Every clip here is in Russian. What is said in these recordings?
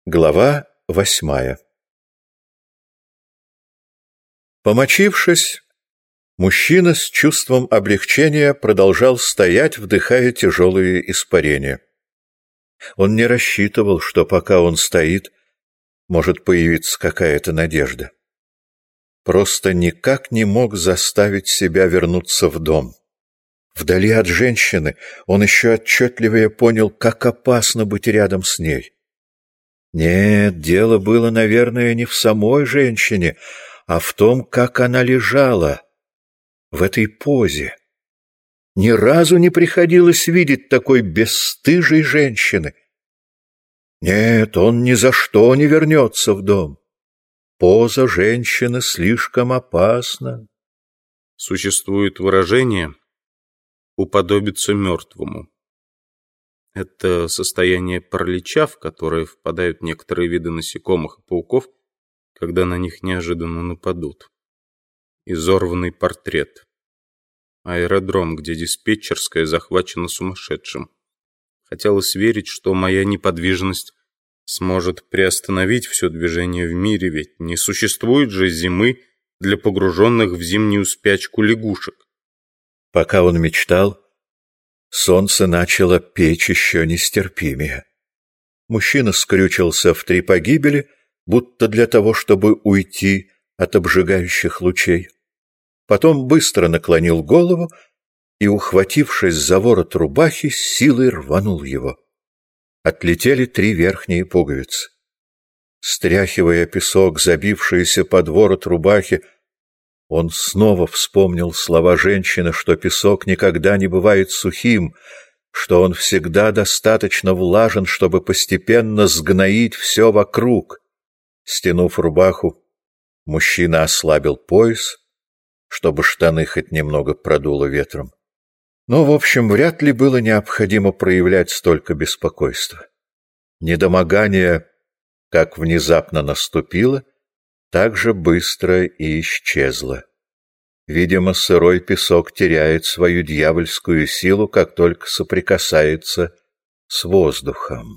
Глава 8. Помочившись, мужчина с чувством облегчения продолжал стоять, вдыхая тяжелые испарения. Он не рассчитывал, что пока он стоит, может появиться какая-то надежда. Просто никак не мог заставить себя вернуться в дом. Вдали от женщины он еще отчетливее понял, как опасно быть рядом с ней. Нет, дело было, наверное, не в самой женщине, а в том, как она лежала в этой позе. Ни разу не приходилось видеть такой бесстыжей женщины. Нет, он ни за что не вернется в дом. Поза женщины слишком опасна. Существует выражение «уподобиться мертвому». Это состояние паралича, в которое впадают некоторые виды насекомых и пауков, когда на них неожиданно нападут. Изорванный портрет. Аэродром, где диспетчерская захвачена сумасшедшим. Хотелось верить, что моя неподвижность сможет приостановить все движение в мире, ведь не существует же зимы для погруженных в зимнюю спячку лягушек. Пока он мечтал, солнце начало печь еще нестерпимее. Мужчина скрючился в три погибели, будто для того, чтобы уйти от обжигающих лучей. Потом быстро наклонил голову и, ухватившись за ворот рубахи, с силой рванул его. Отлетели три верхние пуговицы. Стряхивая песок, забившийся под ворот рубахи, он снова вспомнил слова женщины, что песок никогда не бывает сухим, что он всегда достаточно влажен, чтобы постепенно сгноить все вокруг. Стянув рубаху, мужчина ослабил пояс, чтобы штаны хоть немного продуло ветром. Но, в общем, вряд ли было необходимо проявлять столько беспокойства. Недомогание, как внезапно наступило, так же быстро и исчезло. Видимо, сырой песок теряет свою дьявольскую силу, как только соприкасается с воздухом.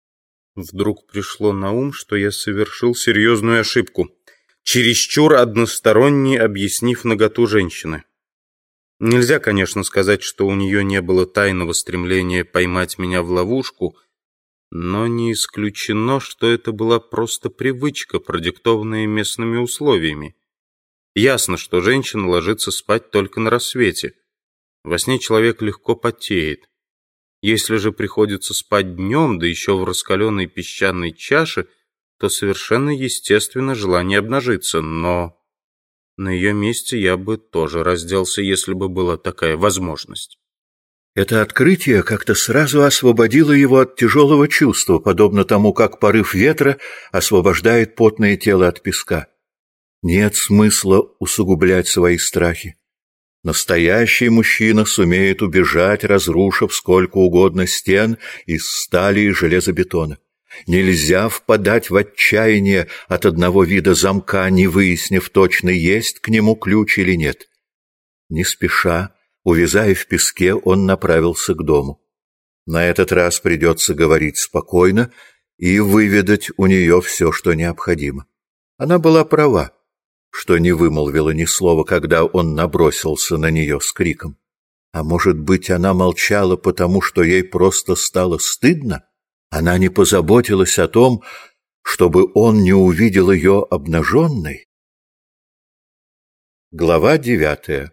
Вдруг пришло на ум, что я совершил серьезную ошибку, чересчур односторонне объяснив наготу женщины. Нельзя, конечно, сказать, что у нее не было тайного стремления поймать меня в ловушку, но не исключено, что это была просто привычка, продиктованная местными условиями. Ясно, что женщина ложится спать только на рассвете. Во сне человек легко потеет. Если же приходится спать днем, да еще в раскаленной песчаной чаше, то совершенно естественно желание обнажиться, но на ее месте я бы тоже разделся, если бы была такая возможность. Это открытие как-то сразу освободило его от тяжелого чувства, подобно тому, как порыв ветра освобождает потное тело от песка. Нет смысла усугублять свои страхи. Настоящий мужчина сумеет убежать, разрушив сколько угодно стен из стали и железобетона. Нельзя впадать в отчаяние от одного вида замка, не выяснив точно, есть к нему ключ или нет. Не спеша, увязая в песке, он направился к дому. На этот раз придется говорить спокойно и выведать у нее все, что необходимо. Она была права, что не вымолвила ни слова, когда он набросился на нее с криком. А может быть, она молчала, потому что ей просто стало стыдно? Она не позаботилась о том, чтобы он не увидел ее обнаженной? Глава 9.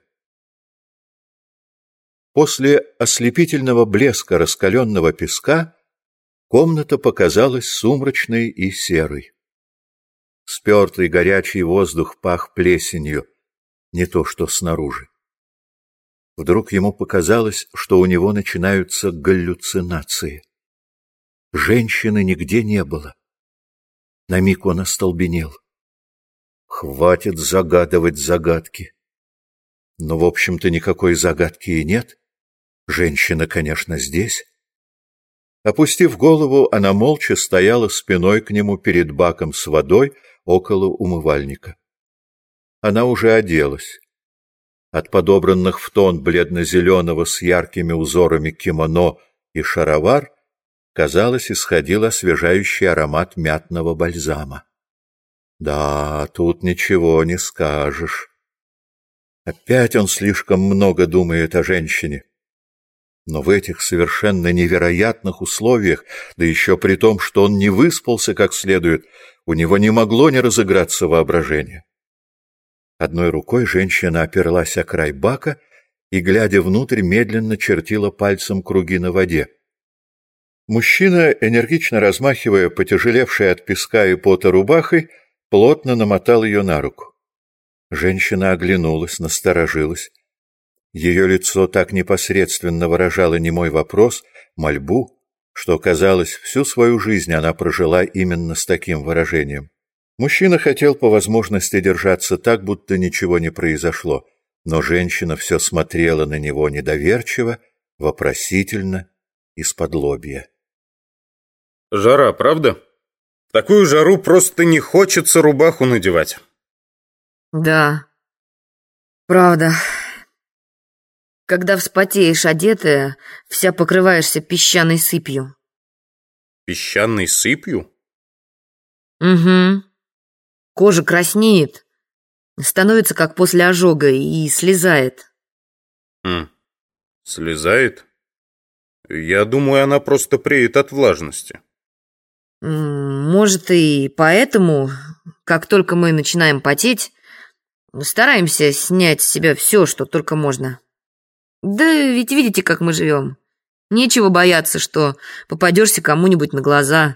После ослепительного блеска раскаленного песка комната показалась сумрачной и серой. Спертый горячий воздух пах плесенью, не то что снаружи. Вдруг ему показалось, что у него начинаются галлюцинации. Женщины нигде не было. На миг он остолбенел. Хватит загадывать загадки. Но, в общем-то, никакой загадки и нет. Женщина, конечно, здесь. Опустив голову, она молча стояла спиной к нему перед баком с водой около умывальника. Она уже оделась. От подобранных в тон бледно-зеленого с яркими узорами кимоно и шаровар казалось, исходил освежающий аромат мятного бальзама. Да, тут ничего не скажешь. Опять он слишком много думает о женщине. Но в этих совершенно невероятных условиях, да еще при том, что он не выспался как следует, у него не могло не разыграться воображение. Одной рукой женщина оперлась о край бака и, глядя внутрь, медленно чертила пальцем круги на воде. Мужчина, энергично размахивая потяжелевшей от песка и пота рубахой, плотно намотал ее на руку. Женщина оглянулась, насторожилась. Ее лицо так непосредственно выражало немой вопрос, мольбу, что, казалось, всю свою жизнь она прожила именно с таким выражением. Мужчина хотел по возможности держаться так, будто ничего не произошло, но женщина все смотрела на него недоверчиво, вопросительно, из-подлобья. Жара, правда? В такую жару просто не хочется рубаху надевать. Да, правда. Когда вспотеешь одетая, вся покрываешься песчаной сыпью. Песчаной сыпью? Угу. Кожа краснеет, становится как после ожога и слезает. Слезает? Я думаю, она просто преет от влажности. Может, и поэтому, как только мы начинаем потеть, стараемся снять с себя все, что только можно. Да ведь видите, как мы живем. Нечего бояться, что попадешься кому-нибудь на глаза.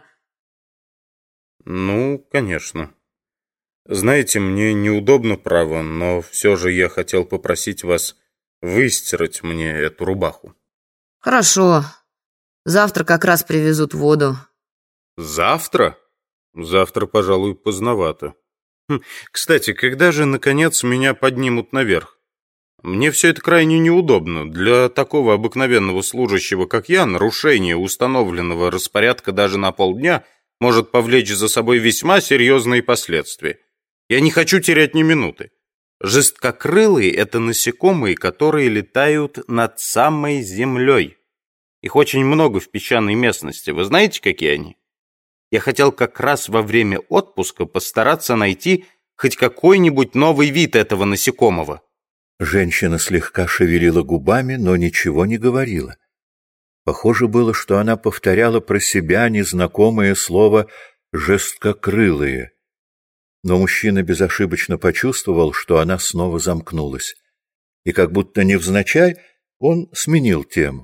Ну, конечно. Знаете, мне неудобно, право, но все же я хотел попросить вас выстирать мне эту рубаху. Хорошо. Завтра как раз привезут воду. Завтра? Завтра, пожалуй, поздновато. Кстати, когда же, наконец, меня поднимут наверх? Мне все это крайне неудобно. Для такого обыкновенного служащего, как я, нарушение установленного распорядка даже на полдня может повлечь за собой весьма серьезные последствия. Я не хочу терять ни минуты. Жесткокрылые — это насекомые, которые летают над самой землей. Их очень много в песчаной местности. Вы знаете, какие они? Я хотел как раз во время отпуска постараться найти хоть какой-нибудь новый вид этого насекомого. Женщина слегка шевелила губами, но ничего не говорила. Похоже было, что она повторяла про себя незнакомое слово «жесткокрылые». Но мужчина безошибочно почувствовал, что она снова замкнулась. И как будто невзначай он сменил тему.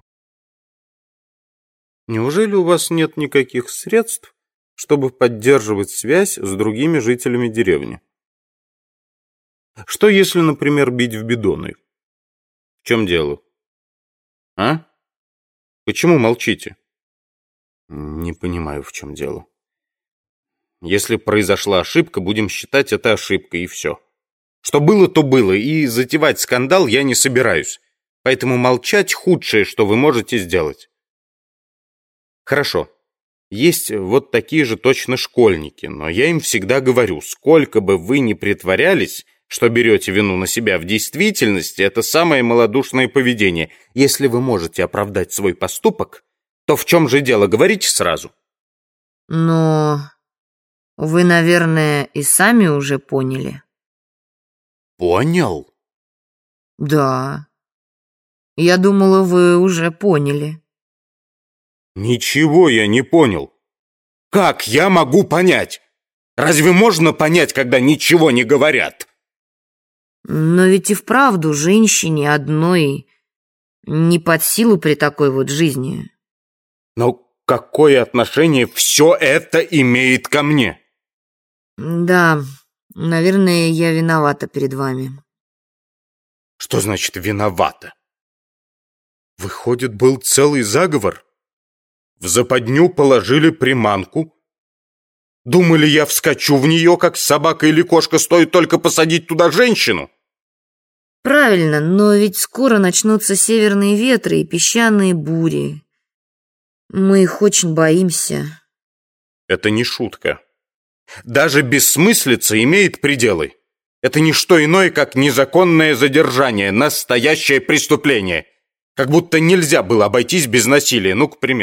Неужели у вас нет никаких средств, чтобы поддерживать связь с другими жителями деревни? Что если, например, бить в бидоны? В чем дело? А? Почему молчите? Не понимаю, в чем дело. Если произошла ошибка, будем считать это ошибкой, и все. Что было, то было, и затевать скандал я не собираюсь. Поэтому молчать — худшее, что вы можете сделать. Хорошо. Есть вот такие же точно школьники, но я им всегда говорю, сколько бы вы ни притворялись, что берете вину на себя, в действительности это самое малодушное поведение. Если вы можете оправдать свой поступок, то в чем же дело, говорите сразу. Но вы, наверное, и сами уже поняли. Понял? Да. Я думала, вы уже поняли. Ничего я не понял. Как я могу понять? Разве можно понять, когда ничего не говорят? Но ведь и вправду женщине одной не под силу при такой вот жизни. Но какое отношение все это имеет ко мне? Да, наверное, я виновата перед вами. Что значит виновата? Выходит, был целый заговор? В западню положили приманку? Думали, я вскочу в нее, как собака или кошка, стоит только посадить туда женщину? Правильно, но ведь скоро начнутся северные ветры и песчаные бури. Мы их очень боимся. Это не шутка. Даже бессмыслица имеет пределы. Это не что иное, как незаконное задержание, настоящее преступление. Как будто нельзя было обойтись без насилия. Ну, к примеру,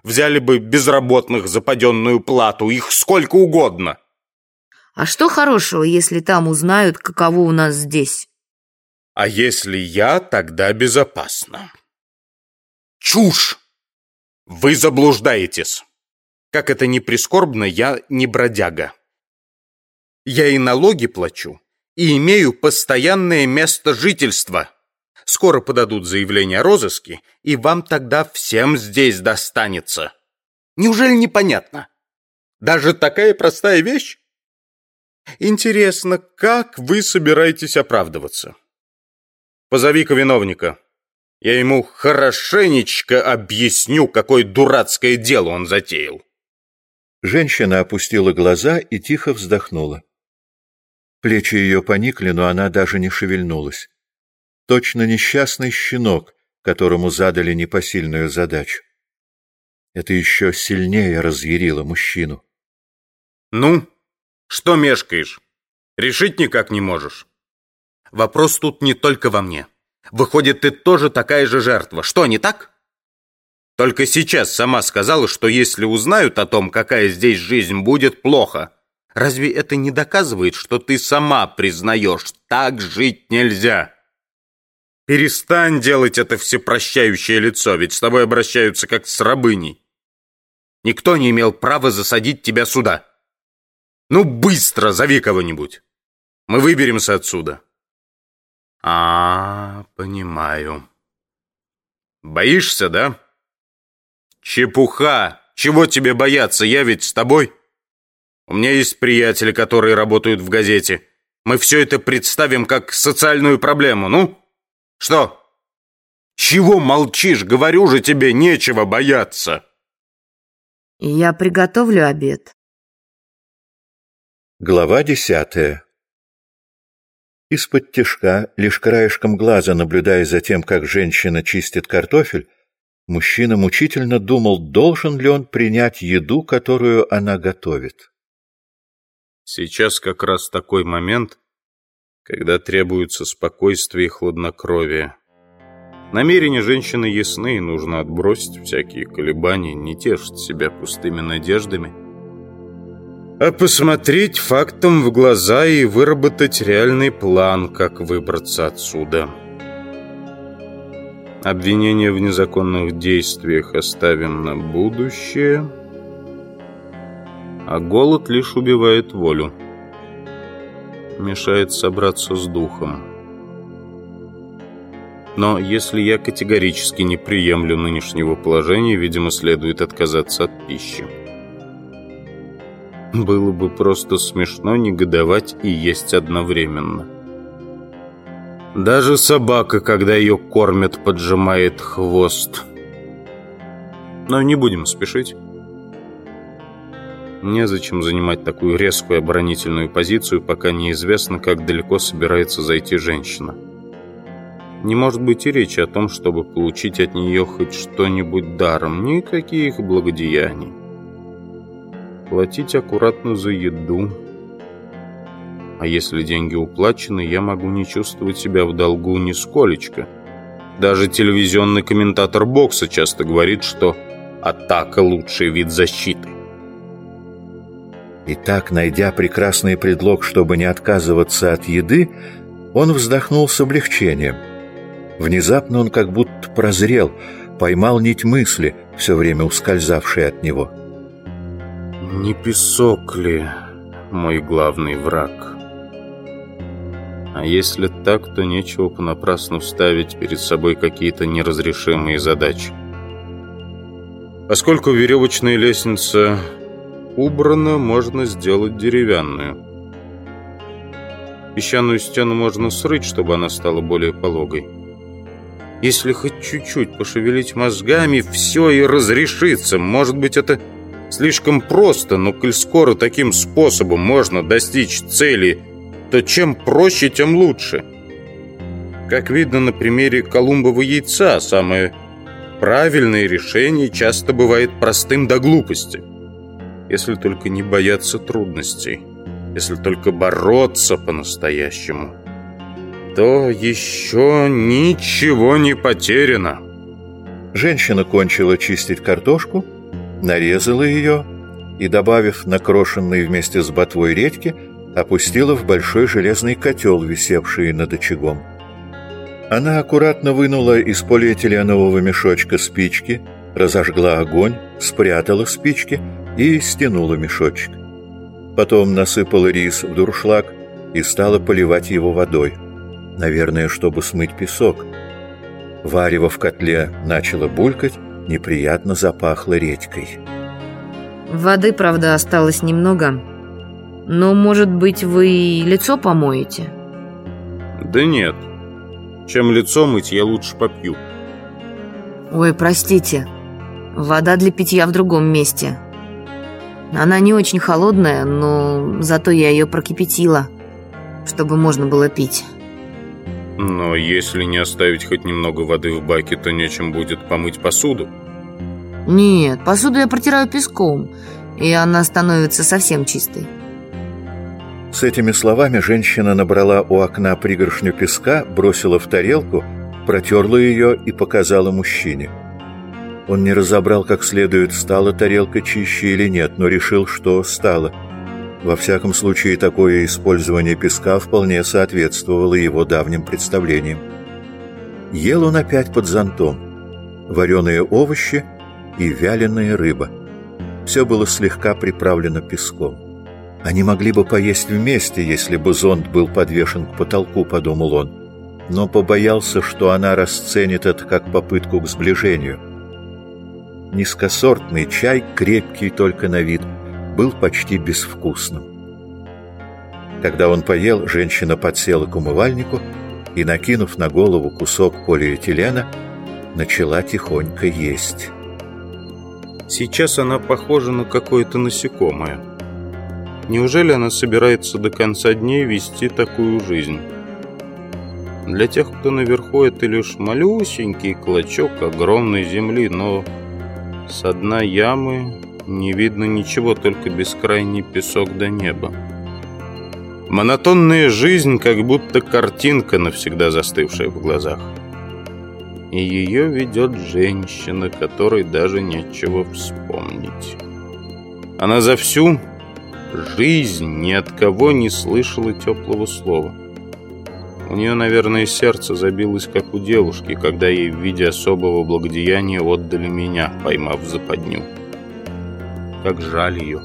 Взяли бы безработных за паденную плату, их сколько угодно. А что хорошего, если там узнают, каково у нас здесь? А если я, тогда безопасно. Чушь! Вы заблуждаетесь. Как это ни прискорбно, я не бродяга. Я и налоги плачу, и имею постоянное место жительства. Скоро подадут заявление о розыске, и вам тогда всем здесь достанется. Неужели непонятно? Даже такая простая вещь? Интересно, как вы собираетесь оправдываться? Позови-ка виновника. Я ему хорошенечко объясню, какое дурацкое дело он затеял. Женщина опустила глаза и тихо вздохнула. Плечи ее поникли, но она даже не шевельнулась. Точно несчастный щенок, которому задали непосильную задачу. Это еще сильнее разъярило мужчину. Ну, что мешкаешь? Решить никак не можешь? Вопрос тут не только во мне. Выходит, ты тоже такая же жертва. Что, не так? Только сейчас сама сказала, что если узнают о том, какая здесь жизнь, будет плохо. Разве это не доказывает, что ты сама признаешь, так жить нельзя? Перестань делать это всепрощающее лицо, ведь с тобой обращаются как с рабыней. Никто не имел права засадить тебя сюда. Ну, быстро зови кого-нибудь. Мы выберемся отсюда. Понимаю. Боишься, да? Чепуха. Чего тебе бояться? Я ведь с тобой. У меня есть приятели, которые работают в газете. Мы все это представим как социальную проблему. Ну, что? Чего молчишь? Говорю же тебе, нечего бояться. Я приготовлю обед. Глава 10. Из-под тишка, лишь краешком глаза наблюдая за тем, как женщина чистит картофель, мужчина мучительно думал, должен ли он принять еду, которую она готовит. Сейчас как раз такой момент, когда требуется спокойствие и хладнокровие. Намерения женщины ясны, и нужно отбросить всякие колебания, не тешить себя пустыми надеждами, а посмотреть фактам в глаза и выработать реальный план, как выбраться отсюда. Обвинения в незаконных действиях оставим на будущее, а голод лишь убивает волю, мешает собраться с духом. Но если я категорически не приемлю нынешнего положения, видимо, следует отказаться от пищи. Было бы просто смешно негодовать и есть одновременно. Даже собака, когда ее кормят, поджимает хвост. Но не будем спешить. Незачем занимать такую резкую оборонительную позицию, пока неизвестно, как далеко собирается зайти женщина. Не может быть и речи о том, чтобы получить от нее хоть что-нибудь даром. Никаких благодеяний. Платить аккуратно за еду. А если деньги уплачены, я могу не чувствовать себя в долгу нисколечко. Даже телевизионный комментатор бокса часто говорит, что атака – лучший вид защиты. Итак, найдя прекрасный предлог, чтобы не отказываться от еды, он вздохнул с облегчением. Внезапно он как будто прозрел, поймал нить мысли, все время ускользавшей от него. Не песок ли мой главный враг? А если так, то нечего понапрасну ставить перед собой какие-то неразрешимые задачи. Поскольку веревочная лестница убрана, можно сделать деревянную. Песчаную стену можно срыть, чтобы она стала более пологой. Если хоть чуть-чуть пошевелить мозгами, все и разрешится. Может быть, это слишком просто, но коль скоро таким способом можно достичь цели, то чем проще, тем лучше. Как видно на примере Колумбова яйца, самое правильное решение часто бывает простым до глупости. Если только не бояться трудностей, если только бороться по-настоящему, то еще ничего не потеряно. Женщина кончила чистить картошку нарезала ее и, добавив накрошенные вместе с ботвой редьки, опустила в большой железный котел, висевший над очагом. Она аккуратно вынула из полиэтиленового мешочка спички, разожгла огонь, спрятала спички и стянула мешочек. Потом насыпала рис в дуршлаг и стала поливать его водой, наверное, чтобы смыть песок. Варево в котле начало булькать, неприятно запахло редькой. Воды, правда, осталось немного, но, может быть, вы и лицо помоете? Да нет. Чем лицо мыть, я лучше попью. Ой, простите, вода для питья в другом месте. Она не очень холодная, но зато я ее прокипятила, чтобы можно было пить. Но если не оставить хоть немного воды в баке, то нечем будет помыть посуду. Нет, посуду я протираю песком, и она становится совсем чистой. С этими словами женщина набрала у окна пригоршню песка, бросила в тарелку, протерла ее и показала мужчине. Он не разобрал как следует, стала тарелка чище или нет, но решил, что стала. Во всяком случае, такое использование песка вполне соответствовало его давним представлениям. Ел он опять под зонтом. Вареные овощи и вяленая рыба. Все было слегка приправлено песком. Они могли бы поесть вместе, если бы зонт был подвешен к потолку, подумал он, но побоялся, что она расценит это как попытку к сближению. Низкосортный чай, крепкий только на вид, был почти безвкусным. Когда он поел, женщина подсела к умывальнику и, накинув на голову кусок полиэтилена, начала тихонько есть. Сейчас она похожа на какое-то насекомое. Неужели она собирается до конца дней вести такую жизнь? Для тех, кто наверху, это лишь малюсенький клочок огромной земли, но с дна ямы не видно ничего, только бескрайний песок до неба. Монотонная жизнь, как будто картинка, навсегда застывшая в глазах. И ее ведет женщина, которой даже нечего вспомнить. Она за всю жизнь ни от кого не слышала теплого слова. У нее, наверное, сердце забилось, как у девушки, когда ей в виде особого благодеяния отдали меня, поймав в западню. Как жаль ее.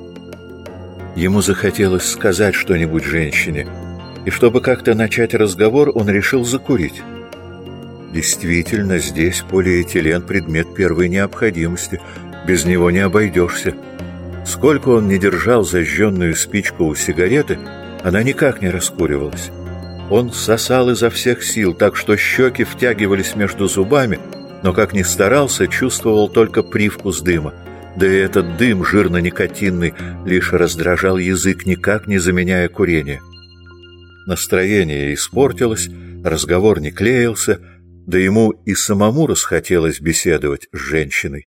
Ему захотелось сказать что-нибудь женщине, и чтобы как-то начать разговор, он решил закурить. Действительно, здесь полиэтилен – предмет первой необходимости, без него не обойдешься. Сколько он не держал зажженную спичку у сигареты, она никак не раскуривалась. Он сосал изо всех сил, так что щеки втягивались между зубами, но, как ни старался, чувствовал только привкус дыма. Да и этот дым, жирно-никотинный, лишь раздражал язык, никак не заменяя курение. Настроение испортилось, разговор не клеился, да ему и самому расхотелось беседовать с женщиной.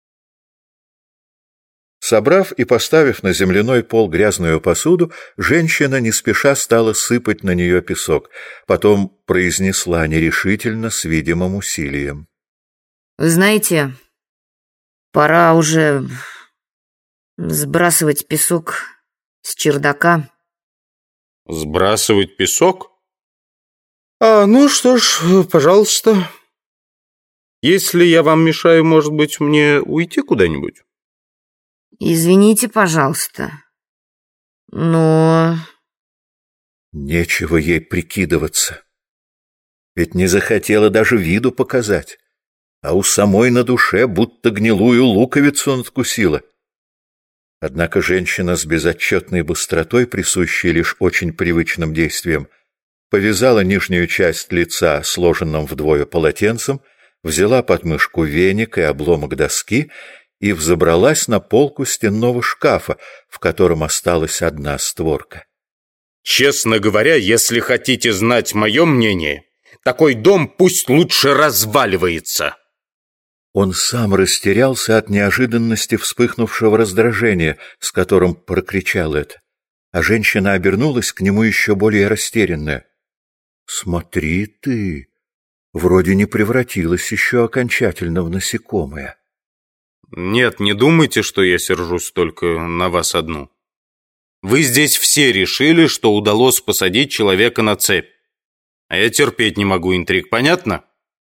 Собрав и поставив на земляной пол грязную посуду, женщина не спеша стала сыпать на нее песок, потом произнесла нерешительно, с видимым усилием. Вы знаете, пора уже сбрасывать песок с чердака. Сбрасывать песок? Ну что ж, пожалуйста. Если я вам мешаю, может быть, мне уйти куда-нибудь? Извините, пожалуйста, но... Нечего ей прикидываться. Ведь не захотела даже виду показать, а у самой на душе будто гнилую луковицу надкусила. Однако женщина с безотчетной быстротой, присущей лишь очень привычным действиям, повязала нижнюю часть лица сложенным вдвое полотенцем, взяла под мышку веник и обломок доски и взобралась на полку стенного шкафа, в котором осталась одна створка. Честно говоря, если хотите знать мое мнение, такой дом пусть лучше разваливается. Он сам растерялся от неожиданности вспыхнувшего раздражения, с которым прокричал это, а женщина обернулась к нему еще более растерянная. «Смотри ты, вроде не превратилась еще окончательно в насекомое». Нет, не думайте, что я сержусь только на вас одну. Вы здесь все решили, что удалось посадить человека на цепь. А я терпеть не могу интриг, понятно?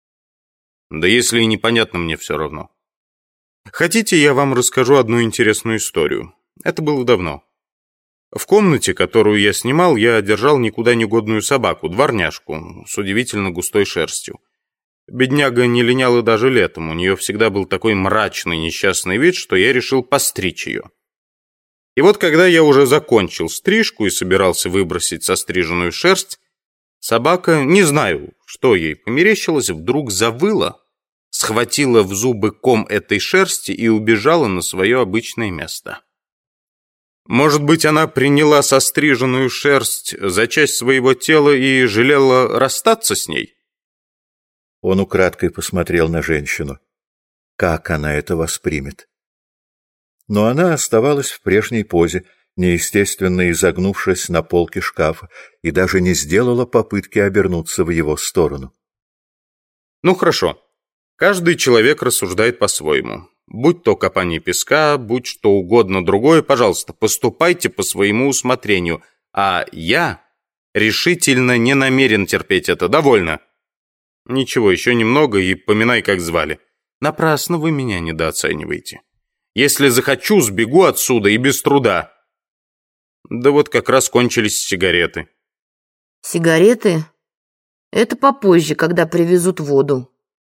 Да если и непонятно, мне все равно. Хотите, я вам расскажу одну интересную историю? Это было давно. В комнате, которую я снимал, я держал никуда не годную собаку, дворняжку, с удивительно густой шерстью. Бедняга не линяла даже летом, у нее всегда был такой мрачный несчастный вид, что я решил постричь ее. И вот когда я уже закончил стрижку и собирался выбросить состриженную шерсть, собака, не знаю, что ей померещилось, вдруг завыла, схватила в зубы ком этой шерсти и убежала на свое обычное место. Может быть, она приняла состриженную шерсть за часть своего тела и жалела расстаться с ней? Он украдкой посмотрел на женщину. Как она это воспримет? Но она оставалась в прежней позе, неестественно изогнувшись на полке шкафа, и даже не сделала попытки обернуться в его сторону. Ну хорошо. Каждый человек рассуждает по-своему. Будь то копание песка, будь что угодно другое, пожалуйста, поступайте по своему усмотрению. А я решительно не намерен терпеть это. Довольно. Ничего, еще немного и поминай, как звали. Напрасно вы меня недооцениваете. Если захочу, сбегу отсюда и без труда. Да вот как раз кончились сигареты. Сигареты? Это попозже, когда привезут воду.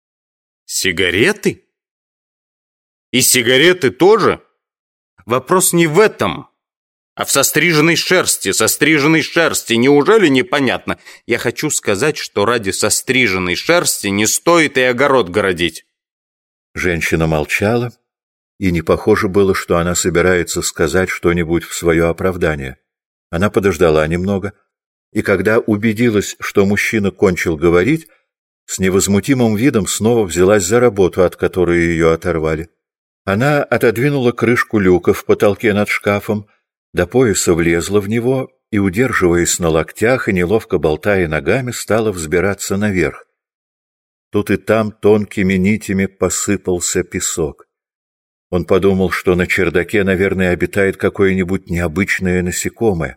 Сигареты? И сигареты тоже? Вопрос не в этом, а в состриженной шерсти. Состриженной шерсти, неужели непонятно? Я хочу сказать, что ради состриженной шерсти не стоит и огород городить. Женщина молчала, и не похоже было, что она собирается сказать что-нибудь в свое оправдание. Она подождала немного, и когда убедилась, что мужчина кончил говорить, с невозмутимым видом снова взялась за работу, от которой ее оторвали. Она отодвинула крышку люка в потолке над шкафом, до пояса влезла в него и, удерживаясь на локтях и неловко болтая ногами, стала взбираться наверх. Тут и там тонкими нитями посыпался песок. Он подумал, что на чердаке, наверное, обитает какое-нибудь необычное насекомое.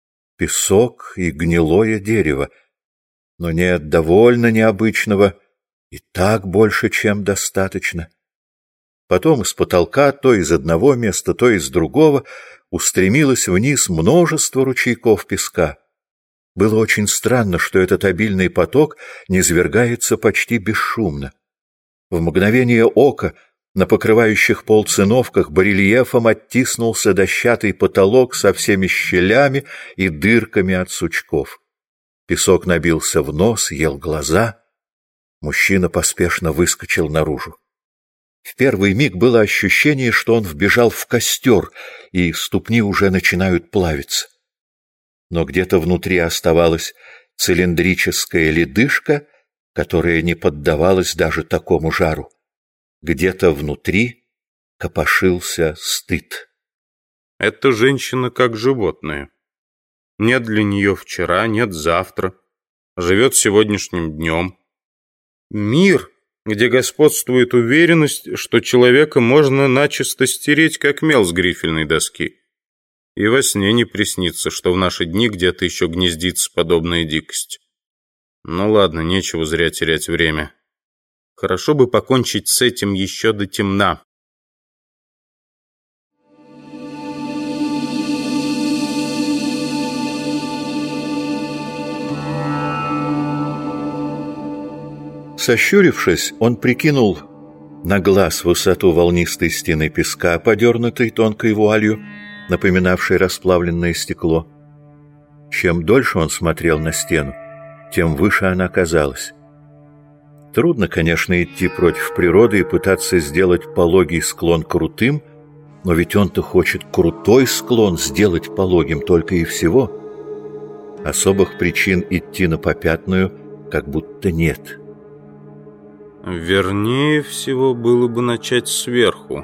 Песок и гнилое дерево. Но нет, довольно необычного, и так больше, чем достаточно. Потом из потолка, то из одного места, то из другого, устремилось вниз множество ручейков песка. Было очень странно, что этот обильный поток низвергается почти бесшумно. В мгновение ока на покрывающих пол циновках барельефом оттиснулся дощатый потолок со всеми щелями и дырками от сучков. Песок набился в нос, ел глаза. Мужчина поспешно выскочил наружу. В первый миг было ощущение, что он вбежал в костер, и ступни уже начинают плавиться. Но где-то внутри оставалась цилиндрическая ледышка, которая не поддавалась даже такому жару. Где-то внутри копошился стыд. Эта женщина как животное. Нет для нее вчера, нет завтра. Живет сегодняшним днем. Мир, где господствует уверенность, что человека можно начисто стереть, как мел с грифельной доски. И во сне не приснится, что в наши дни где-то еще гнездится подобная дикость. Ну ладно, нечего зря терять время. Хорошо бы покончить с этим еще до темна. Сощурившись, он прикинул на глаз высоту волнистой стены песка, подернутой тонкой вуалью, напоминавшей расплавленное стекло. Чем дольше он смотрел на стену, тем выше она казалась. Трудно, конечно, идти против природы и пытаться сделать пологий склон крутым, но ведь он-то хочет крутой склон сделать пологим только и всего. Особых причин идти на попятную как будто нет. Вернее всего было бы начать сверху.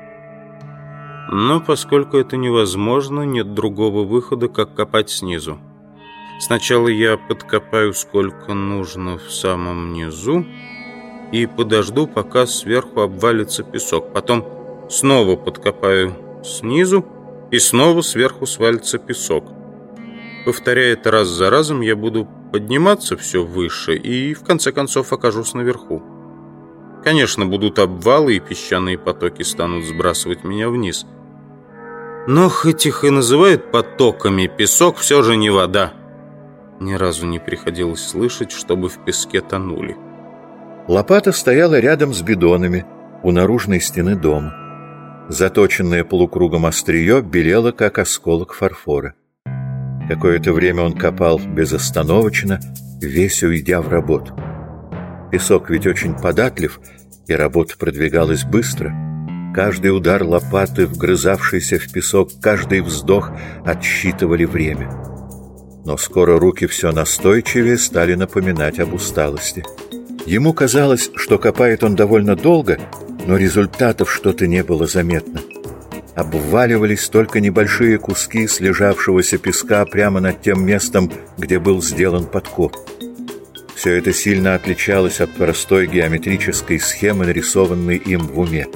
Но поскольку это невозможно, нет другого выхода, как копать снизу. Сначала я подкопаю сколько нужно в самом низу и подожду, пока сверху обвалится песок. Потом Снова подкопаю снизу, и снова сверху свалится песок. Повторяя это раз за разом, я буду подниматься все выше и, в конце концов, окажусь наверху. Конечно, будут обвалы, и песчаные потоки станут сбрасывать меня вниз. Но хоть их и называют потоками, песок все же не вода. Ни разу не приходилось слышать, чтобы в песке тонули. Лопата стояла рядом с бидонами у наружной стены дома. Заточенное полукругом острие белело, как осколок фарфора. Какое-то время он копал безостановочно, весь уйдя в работу. Песок ведь очень податлив, и работа продвигалась быстро. Каждый удар лопаты, вгрызавшийся в песок, каждый вздох отсчитывали время. Но скоро руки все настойчивее стали напоминать об усталости. Ему казалось, что копает он довольно долго, но результатов что-то не было заметно. Обваливались только небольшие куски слежавшегося песка прямо над тем местом, где был сделан подкоп. Все это сильно отличалось от простой геометрической схемы, нарисованной им в уме.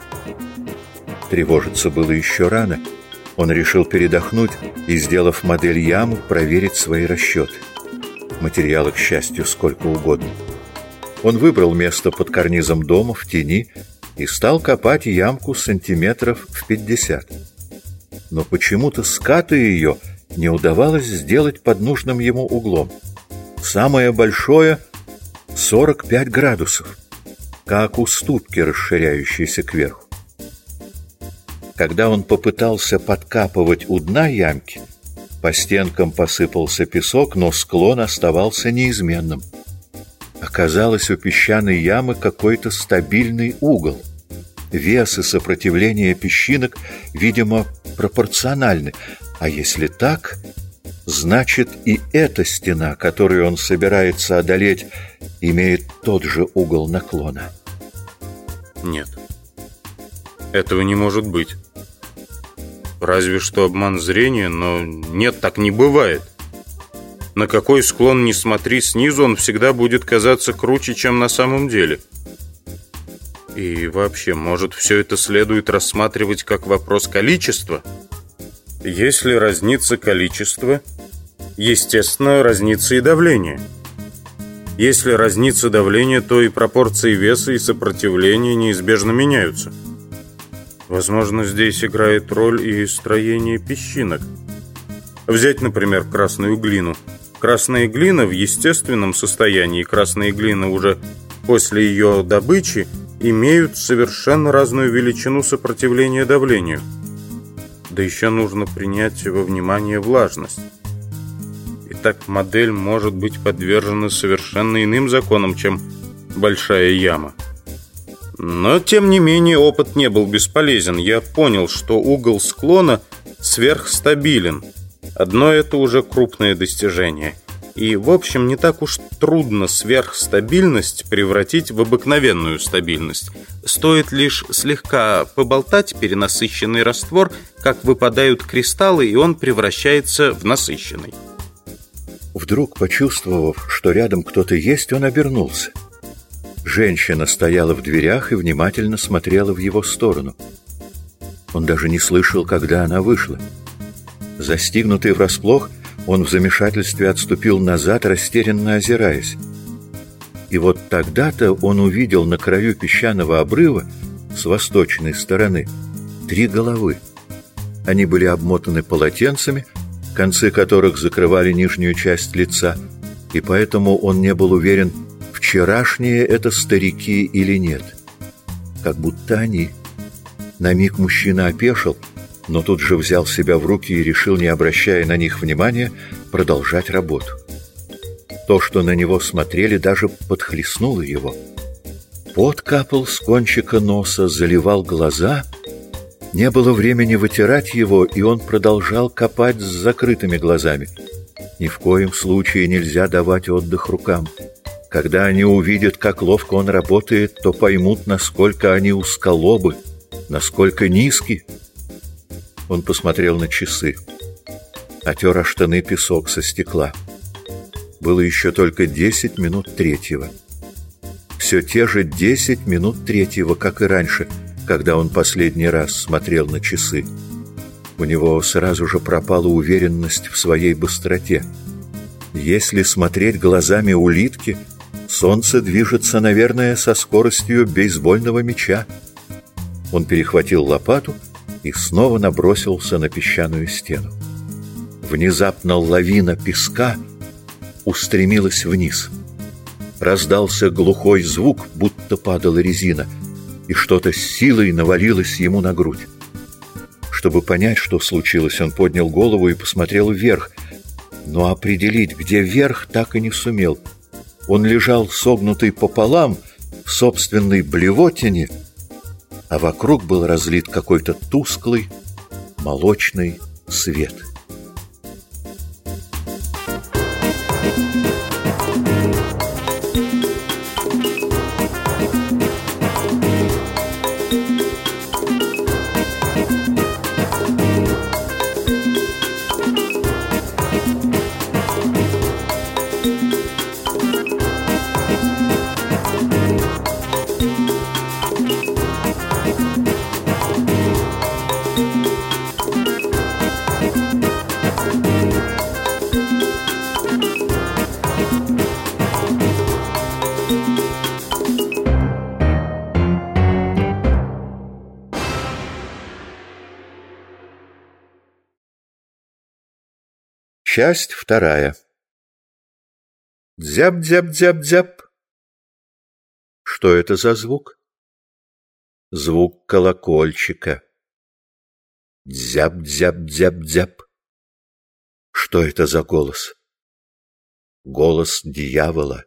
Тревожиться было еще рано. Он решил передохнуть и, сделав модель ямы, проверить свои расчеты. Материала, к счастью, сколько угодно. Он выбрал место под карнизом дома в тени и стал копать ямку сантиметров в 50. Но почему-то скаты ее не удавалось сделать под нужным ему углом. Самое большое — 45 градусов, как уступки, расширяющиеся кверху. Когда он попытался подкапывать у дна ямки, по стенкам посыпался песок, но склон оставался неизменным. Оказалось, у песчаной ямы какой-то стабильный угол. Вес и сопротивление песчинок, видимо, пропорциональны. А если так, значит и эта стена, которую он собирается одолеть, имеет тот же угол наклона. Нет, этого не может быть. Разве что обман зрения, но нет, так не бывает. На какой склон ни смотри снизу, он всегда будет казаться круче, чем на самом деле. И вообще, может, все это следует рассматривать как вопрос количества? Если разнится количество, естественно, разнится и давление. Если разнится давление, то и пропорции веса и сопротивления неизбежно меняются. Возможно, здесь играет роль и строение песчинок. Взять, например, красную глину. Красная глина в естественном состоянии, красные глины уже после ее добычи имеют совершенно разную величину сопротивления давлению. Да еще нужно принять во внимание влажность. Итак, модель может быть подвержена совершенно иным законам, чем большая яма. Но, тем не менее, опыт не был бесполезен. Я понял, что угол склона сверхстабилен. Одно это уже крупное достижение. И, в общем, не так уж трудно сверхстабильность превратить в обыкновенную стабильность. Стоит лишь слегка поболтать перенасыщенный раствор, как выпадают кристаллы, и он превращается в насыщенный. Вдруг, почувствовав, что рядом кто-то есть, он обернулся. Женщина стояла в дверях и внимательно смотрела в его сторону. Он даже не слышал, когда она вышла. Застигнутый врасплох, он в замешательстве отступил назад, растерянно озираясь. И вот тогда-то он увидел на краю песчаного обрыва с восточной стороны 3 головы. Они были обмотаны полотенцами, концы которых закрывали нижнюю часть лица, и поэтому он не был уверен, вчерашние это старики или нет. Как будто они. На миг мужчина опешил, но тут же взял себя в руки и решил, не обращая на них внимания, продолжать работу. То, что на него смотрели, даже подхлестнуло его. Пот капал с кончика носа, заливал глаза. Не было времени вытирать его, и он продолжал копать с закрытыми глазами. Ни в коем случае нельзя давать отдых рукам. Когда они увидят, как ловко он работает, то поймут, насколько они узколобы, насколько низки. Он посмотрел на часы. Отер о штаны песок со стекла. Было еще только 10 минут 3. Все те же 10 минут 3, как и раньше, когда он последний раз смотрел на часы. У него сразу же пропала уверенность в своей быстроте. Если смотреть глазами улитки, солнце движется, наверное, со скоростью бейсбольного мяча. Он перехватил лопату и снова набросился на песчаную стену. Внезапно лавина песка устремилась вниз. Раздался глухой звук, будто падала резина, и что-то с силой навалилось ему на грудь. Чтобы понять, что случилось, он поднял голову и посмотрел вверх, но определить, где верх, так и не сумел. Он лежал согнутый пополам в собственной блевотине, а вокруг был разлит какой-то тусклый молочный свет. Часть вторая. Дзяб-дзяб-дзяб-дзяб. Что это за звук? Звук колокольчика. Дзяб-дзяб-дзяб-дзяб. Что это за голос? Голос дьявола.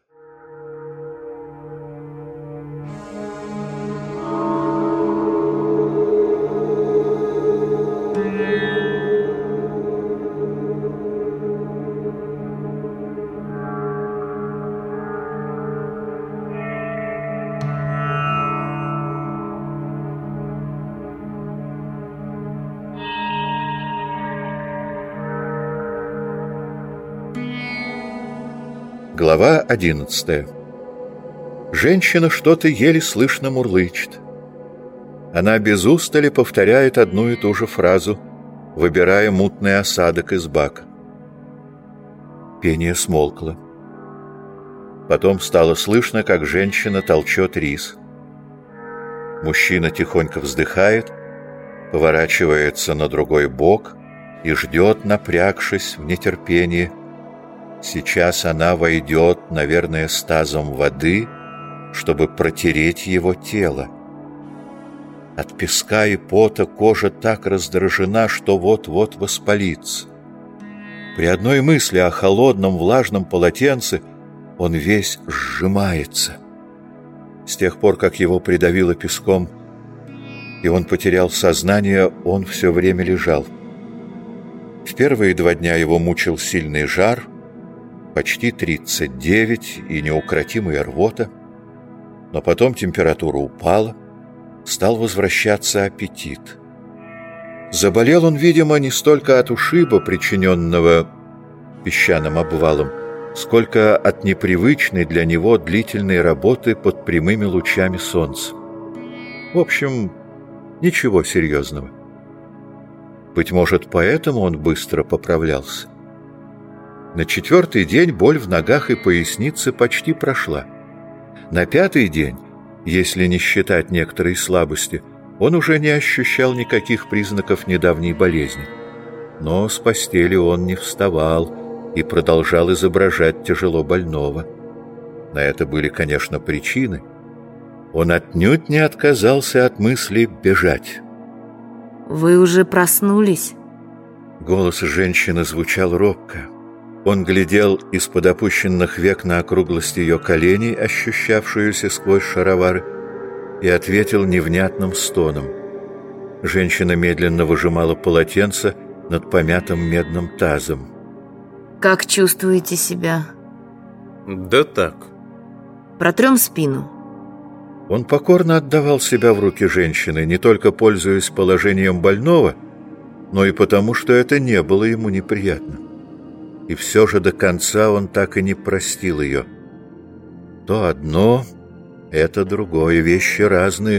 Глава 11. Женщина что-то еле слышно мурлычет. Она без устали повторяет одну и ту же фразу, выбирая мутный осадок из бака. Пение смолкло. Потом стало слышно, как женщина толчет рис. Мужчина тихонько вздыхает, поворачивается на другой бок и ждет, напрягшись в нетерпении. Сейчас она войдет, наверное, с тазом воды, чтобы протереть его тело. От песка и пота кожа так раздражена, что вот-вот воспалится. При одной мысли о холодном влажном полотенце он весь сжимается. С тех пор, как его придавило песком, и он потерял сознание, он все время лежал. В первые 2 дня его мучил сильный жар, почти 39 и неукротимая рвота, но потом температура упала, стал возвращаться аппетит. Заболел он, видимо, не столько от ушиба, причиненного песчаным обвалом, сколько от непривычной для него длительной работы под прямыми лучами солнца. В общем, ничего серьезного. Быть может, поэтому он быстро поправлялся. На 4-й день боль в ногах и пояснице почти прошла. На 5-й день, если не считать некоторой слабости, он уже не ощущал никаких признаков недавней болезни. Но с постели он не вставал и продолжал изображать тяжело больного. На это были, конечно, причины. Он отнюдь не отказался от мысли бежать. «Вы уже проснулись?» Голос женщины звучал робко. Он глядел из-под опущенных век на округлость ее коленей, ощущавшуюся сквозь шаровары, и ответил невнятным стоном. Женщина медленно выжимала полотенце над помятым медным тазом. «Как чувствуете себя?» «Да так». «Протрем спину». Он покорно отдавал себя в руки женщины, не только пользуясь положением больного, но и потому, что это не было ему неприятно. И все же до конца он так и не простил ее. То одно, это другое, вещи разные,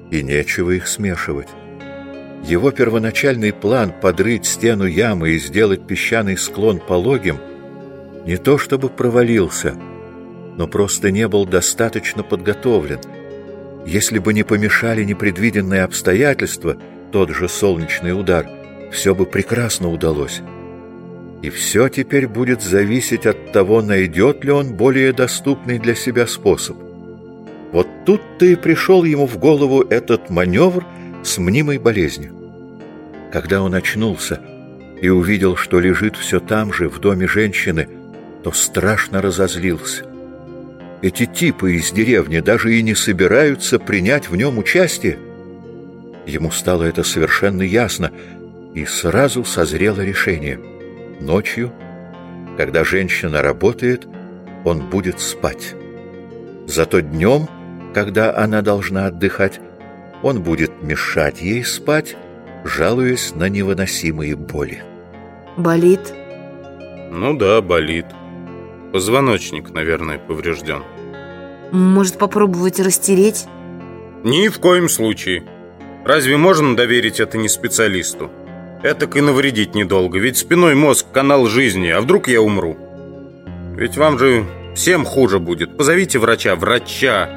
и нечего их смешивать. Его первоначальный план подрыть стену ямы и сделать песчаный склон пологим не то чтобы провалился, но просто не был достаточно подготовлен. Если бы не помешали непредвиденные обстоятельства, тот же солнечный удар, все бы прекрасно удалось. И все теперь будет зависеть от того, найдет ли он более доступный для себя способ. Вот тут-то и пришел ему в голову этот маневр с мнимой болезнью. Когда он очнулся и увидел, что лежит все там же, в доме женщины, то страшно разозлился. Эти типы из деревни даже и не собираются принять в нем участие. Ему стало это совершенно ясно, и сразу созрело решение. Ночью, когда женщина работает, он будет спать. Зато днем, когда она должна отдыхать, он будет мешать ей спать, жалуясь на невыносимые боли. Болит? Ну да, болит. Позвоночник, наверное, поврежден. Может, попробовать растереть? Ни в коем случае. Разве можно доверить это не специалисту? Этак и навредить недолго, ведь спиной мозг – канал жизни, а вдруг я умру? Ведь вам же всем хуже будет. Позовите врача, врача.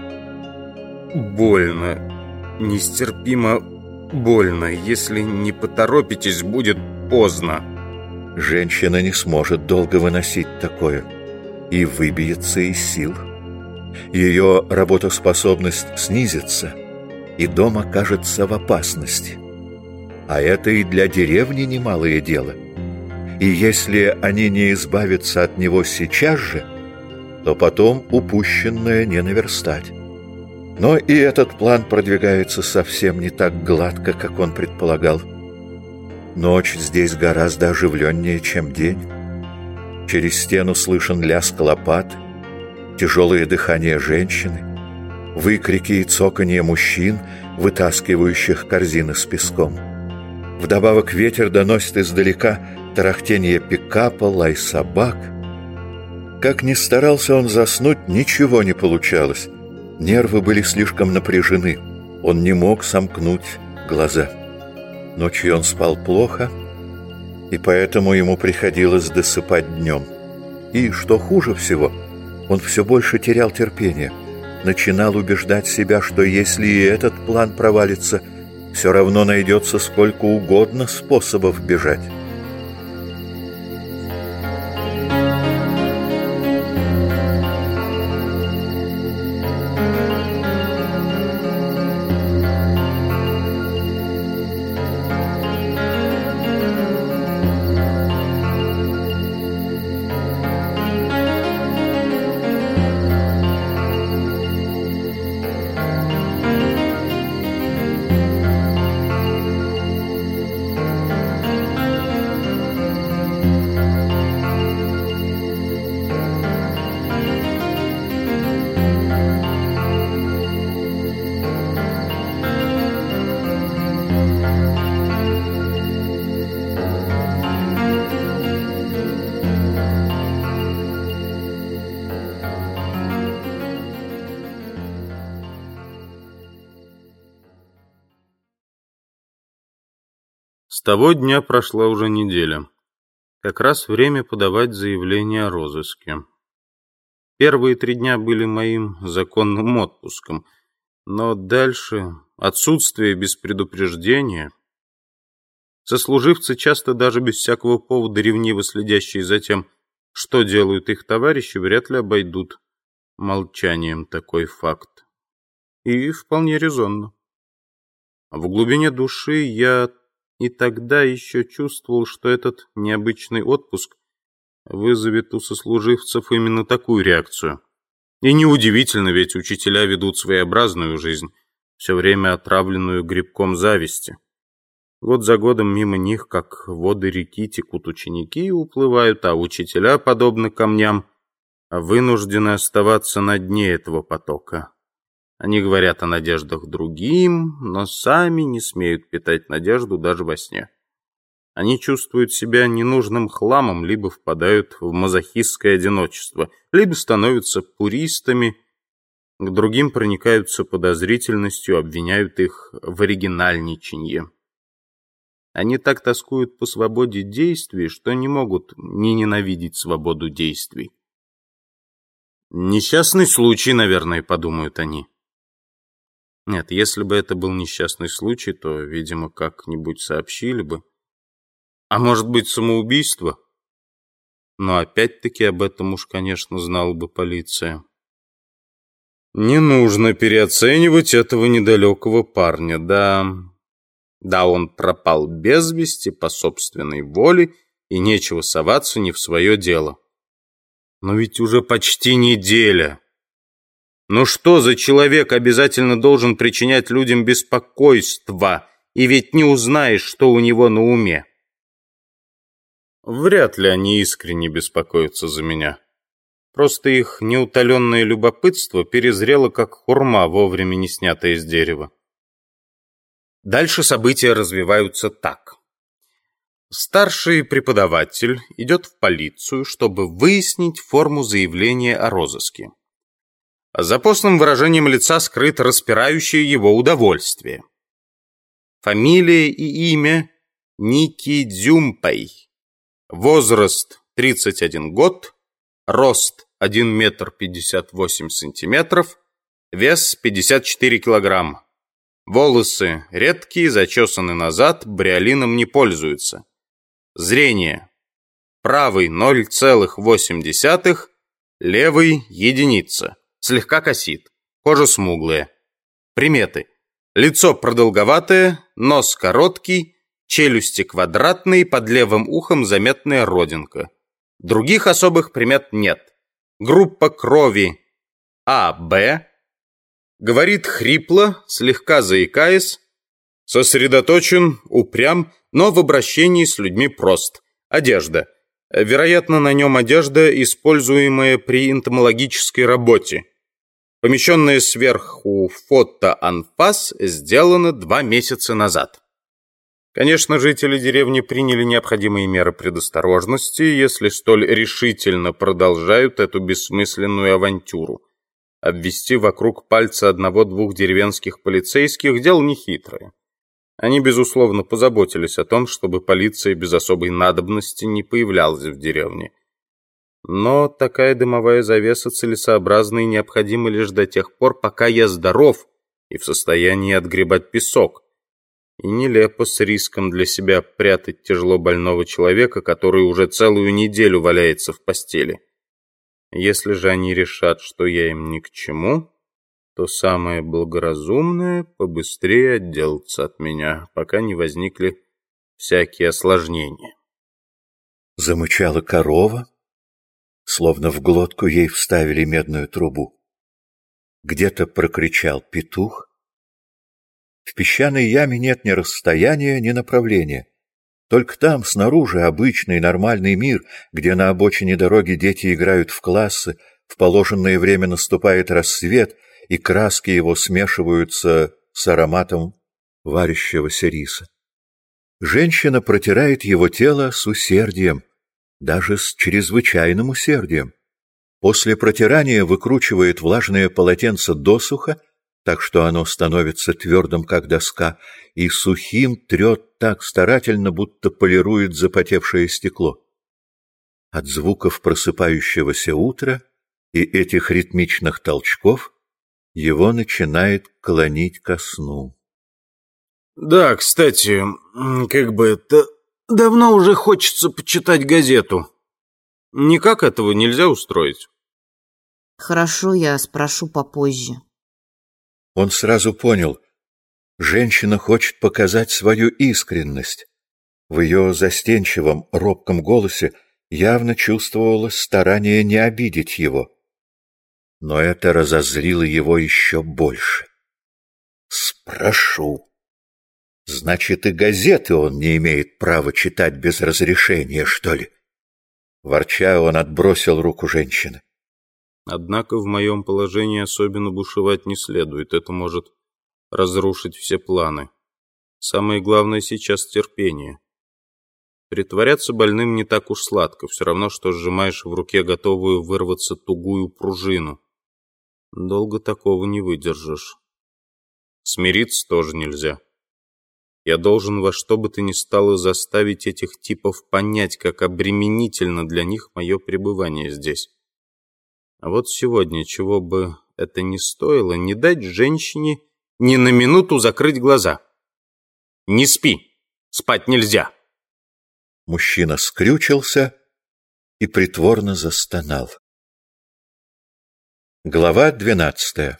Больно, нестерпимо больно. Если не поторопитесь, будет поздно. Женщина не сможет долго выносить такое и выбьется из сил. Ее работоспособность снизится, и дом окажется в опасности. А это и для деревни немалое дело. И если они не избавятся от него сейчас же, то потом упущенное не наверстать. Но и этот план продвигается совсем не так гладко, как он предполагал. Ночь здесь гораздо оживленнее, чем день. Через стену слышен лязг лопат, тяжелое дыхание женщины, выкрики и цоканье мужчин, вытаскивающих корзины с песком. Вдобавок ветер доносит издалека тарахтение пикапа, лай собак. Как ни старался он заснуть, ничего не получалось. Нервы были слишком напряжены. Он не мог сомкнуть глаза. Ночью он спал плохо, и поэтому ему приходилось досыпать днем. И, что хуже всего, он все больше терял терпение. Начинал убеждать себя, что если и этот план провалится, все равно найдется сколько угодно способов бежать. С того дня прошла уже неделя. Как раз время подавать заявление о розыске. Первые 3 дня были моим законным отпуском, но дальше отсутствие без предупреждения. Сослуживцы, часто даже без всякого повода ревниво следящие за тем, что делают их товарищи, вряд ли обойдут молчанием такой факт. И вполне резонно. В глубине души я и тогда еще чувствовал, что этот необычный отпуск вызовет у сослуживцев именно такую реакцию. И неудивительно, ведь учителя ведут своеобразную жизнь, все время отравленную грибком зависти. Год за годом мимо них, как воды реки, текут ученики и уплывают, а учителя, подобно камням, вынуждены оставаться на дне этого потока. Они говорят о надеждах другим, но сами не смеют питать надежду даже во сне. Они чувствуют себя ненужным хламом, либо впадают в мазохистское одиночество, либо становятся пуристами, К другим проникаются подозрительностью, обвиняют их в оригинальничанье. Они так тоскуют по свободе действий, что не могут не ненавидеть свободу действий. Несчастный случай, наверное, подумают они. Нет, если бы это был несчастный случай, то, видимо, как-нибудь сообщили бы. А может быть, самоубийство? Но опять-таки об этом уж, конечно, знала бы полиция. Не нужно переоценивать этого недалекого парня, да. Да, он пропал без вести по собственной воле, и нечего соваться не в свое дело. Но ведь уже почти неделя. Ну что за человек обязательно должен причинять людям беспокойство, и ведь не узнаешь, что у него на уме? Вряд ли они искренне беспокоятся за меня. Просто их неутоленное любопытство перезрело, как хурма, вовремя не снятая с дерева. Дальше события развиваются так. Старший преподаватель идет в полицию, чтобы выяснить форму заявления о розыске. За постным выражением лица скрыто распирающее его удовольствие. Фамилия и имя Ники Дзюмпэй. Возраст 31 год. Рост 1 метр 58 сантиметров. Вес 54 килограмма. Волосы редкие, зачесаны назад, бриолином не пользуются. Зрение. Правый 0,8, левый 1. Слегка косит. Кожа смуглая. Приметы. Лицо продолговатое, нос короткий, челюсти квадратные, под левым ухом заметная родинка. Других особых примет нет. Группа крови АБ. Говорит хрипло, слегка заикаясь. Сосредоточен, упрям, но в обращении с людьми прост. Одежда. Вероятно, на нем одежда, используемая при энтомологической работе. Помещенное сверху фото-анфас сделано 2 месяца назад. Конечно, жители деревни приняли необходимые меры предосторожности, если столь решительно продолжают эту бессмысленную авантюру. Обвести вокруг пальца 1-2 деревенских полицейских – дело нехитрое. Они, безусловно, позаботились о том, чтобы полиция без особой надобности не появлялась в деревне. Но такая дымовая завеса целесообразна и необходима лишь до тех пор, пока я здоров и в состоянии отгребать песок. И нелепо с риском для себя прятать тяжело больного человека, который уже целую неделю валяется в постели. Если же они решат, что я им ни к чему, то самое благоразумное — побыстрее отделаться от меня, пока не возникли всякие осложнения. Замычала корова, словно в глотку ей вставили медную трубу. Где-то прокричал петух. В песчаной яме нет ни расстояния, ни направления. Только там, снаружи, обычный нормальный мир, где на обочине дороги дети играют в классы, в положенное время наступает рассвет, и краски его смешиваются с ароматом варящегося риса. Женщина протирает его тело с усердием, даже с чрезвычайным усердием. После протирания выкручивает влажное полотенце досуха, так что оно становится твердым, как доска, и сухим трет так старательно, будто полирует запотевшее стекло. От звуков просыпающегося утра и этих ритмичных толчков его начинает клонить ко сну. Да, кстати, давно уже хочется почитать газету. Никак этого нельзя устроить? Хорошо, я спрошу попозже. Он сразу понял, женщина хочет показать свою искренность. В ее застенчивом, робком голосе явно чувствовалось старание не обидеть его. Но это разозлило его еще больше. «Спрошу. Значит, и газеты он не имеет права читать без разрешения, что ли?» Ворча, он отбросил руку женщины. Однако в моем положении особенно бушевать не следует. Это может разрушить все планы. Самое главное сейчас терпение. Притворяться больным не так уж сладко. Все равно, что сжимаешь в руке готовую вырваться тугую пружину. Долго такого не выдержишь. Смириться тоже нельзя. Я должен во что бы то ни стало заставить этих типов понять, как обременительно для них мое пребывание здесь. А вот сегодня, чего бы это ни стоило, не дать женщине ни на минуту закрыть глаза. Не спи, спать нельзя. Мужчина скрючился и притворно застонал. Глава 12.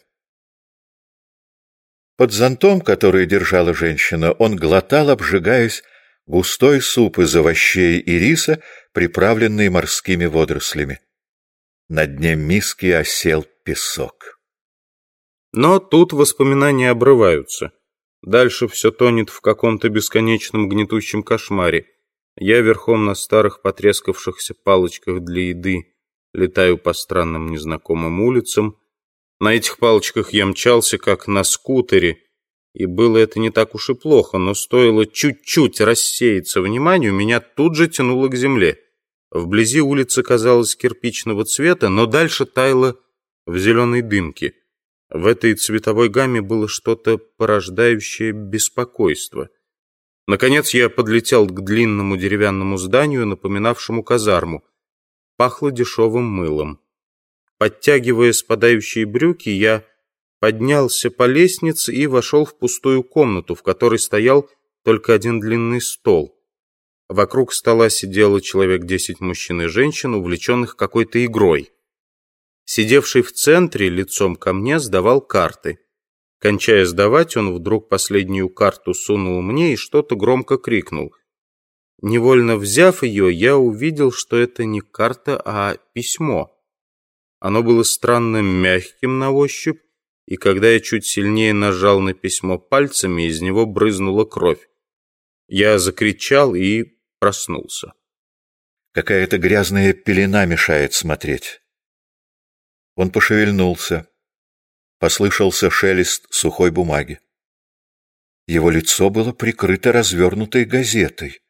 Под зонтом, который держала женщина, он глотал, обжигаясь, густой суп из овощей и риса, приправленный морскими водорослями. На дне миски осел песок. Но тут воспоминания обрываются. Дальше все тонет в каком-то бесконечном гнетущем кошмаре. Я верхом на старых потрескавшихся палочках для еды летаю по странным незнакомым улицам. На этих палочках я мчался, как на скутере, и было это не так уж и плохо, но стоило чуть-чуть рассеяться вниманию, меня тут же тянуло к земле. Вблизи улица казалась кирпичного цвета, но дальше таяла в зеленой дымке. В этой цветовой гамме было что-то порождающее беспокойство. Наконец я подлетел к длинному деревянному зданию, напоминавшему казарму. Пахло дешевым мылом. Подтягивая спадающие брюки, я поднялся по лестнице и вошел в пустую комнату, в которой стоял только один длинный стол. Вокруг стола сидело человек 10 мужчин и женщин, увлеченных какой-то игрой. Сидевший в центре, лицом ко мне, сдавал карты. Кончая сдавать, он вдруг последнюю карту сунул мне и что-то громко крикнул. Невольно взяв ее, я увидел, что это не карта, а письмо. Оно было странно мягким на ощупь, и когда я чуть сильнее нажал на письмо пальцами, из него брызнула кровь. Я закричал и проснулся. Какая-то грязная пелена мешает смотреть. Он пошевельнулся. Послышался шелест сухой бумаги. Его лицо было прикрыто развернутой газетой.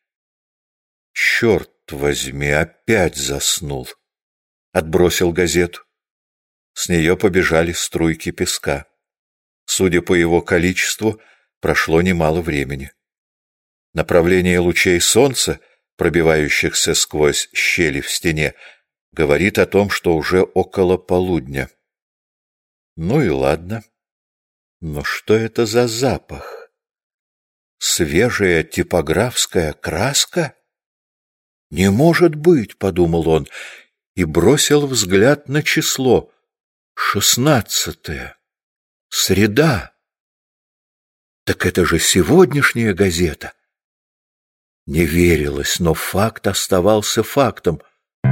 Черт возьми, опять заснул. Отбросил газету. С нее побежали струйки песка. Судя по его количеству, прошло немало времени. Направление лучей солнца, пробивающихся сквозь щели в стене, говорит о том, что уже около полудня. Ну и ладно. Но что это за запах? Свежая типографская краска? Не может быть, подумал он, и бросил взгляд на число. 16-е. Среда. Так это же сегодняшняя газета. Не верилось, но факт оставался фактом.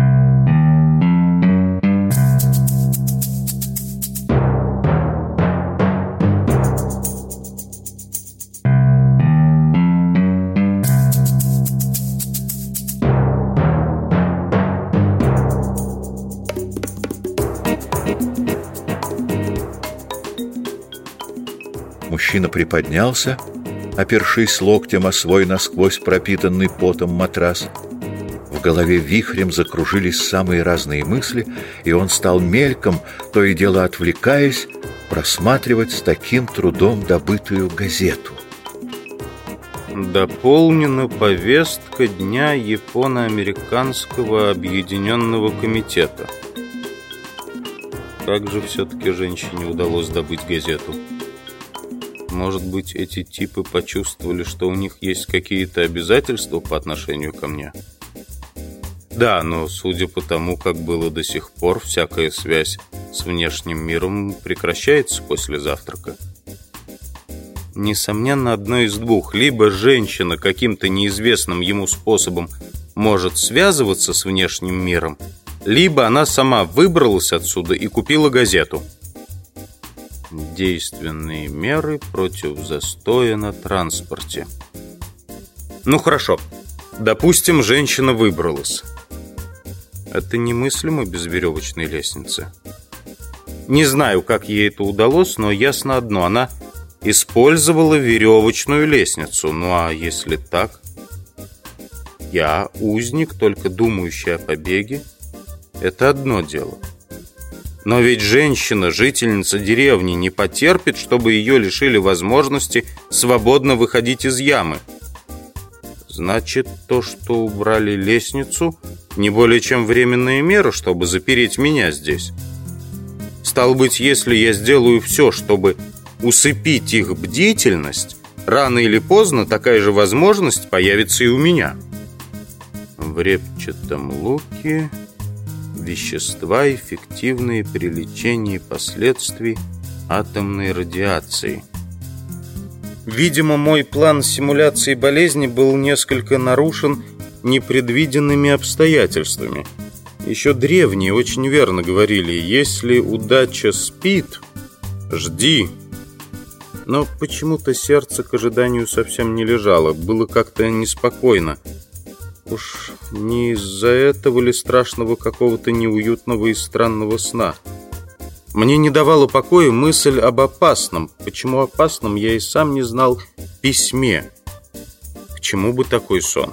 Мужчина приподнялся, опершись локтем о свой насквозь пропитанный потом матрас. В голове вихрем закружились самые разные мысли, и он стал мельком, то и дело отвлекаясь, просматривать с таким трудом добытую газету. Дополнена повестка Дня Японо-Американского Объединенного Комитета. Как же все-таки женщине удалось добыть газету? Может быть, эти типы почувствовали, что у них есть какие-то обязательства по отношению ко мне? Да, но судя по тому, как было до сих пор, всякая связь с внешним миром прекращается после завтрака. Несомненно, одно из двух. Либо женщина каким-то неизвестным ему способом может связываться с внешним миром, либо она сама выбралась отсюда и купила газету. Действенные меры против застоя на транспорте. Ну хорошо, допустим, женщина выбралась. Это немыслимо без веревочной лестницы. Не знаю, как ей это удалось, но ясно одно: она использовала веревочную лестницу. Ну а если так? Я узник, только думающий о побеге. Это одно дело. Но ведь женщина, жительница деревни, не потерпит, чтобы ее лишили возможности свободно выходить из ямы. Значит, то, что убрали лестницу, не более чем временная мера, чтобы запереть меня здесь. Стало быть, если я сделаю все, чтобы усыпить их бдительность, рано или поздно такая же возможность появится и у меня. В репчатом луке вещества, эффективные при лечении последствий атомной радиации. Видимо, мой план симуляции болезни был несколько нарушен непредвиденными обстоятельствами. Еще древние очень верно говорили: если удача спит, жди. Но почему-то сердце к ожиданию совсем не лежало, было как-то неспокойно. Уж не из-за этого ли страшного какого-то неуютного и странного сна? Мне не давала покоя мысль об опасном. Почему опасном, я и сам не знал, письме. К чему бы такой сон?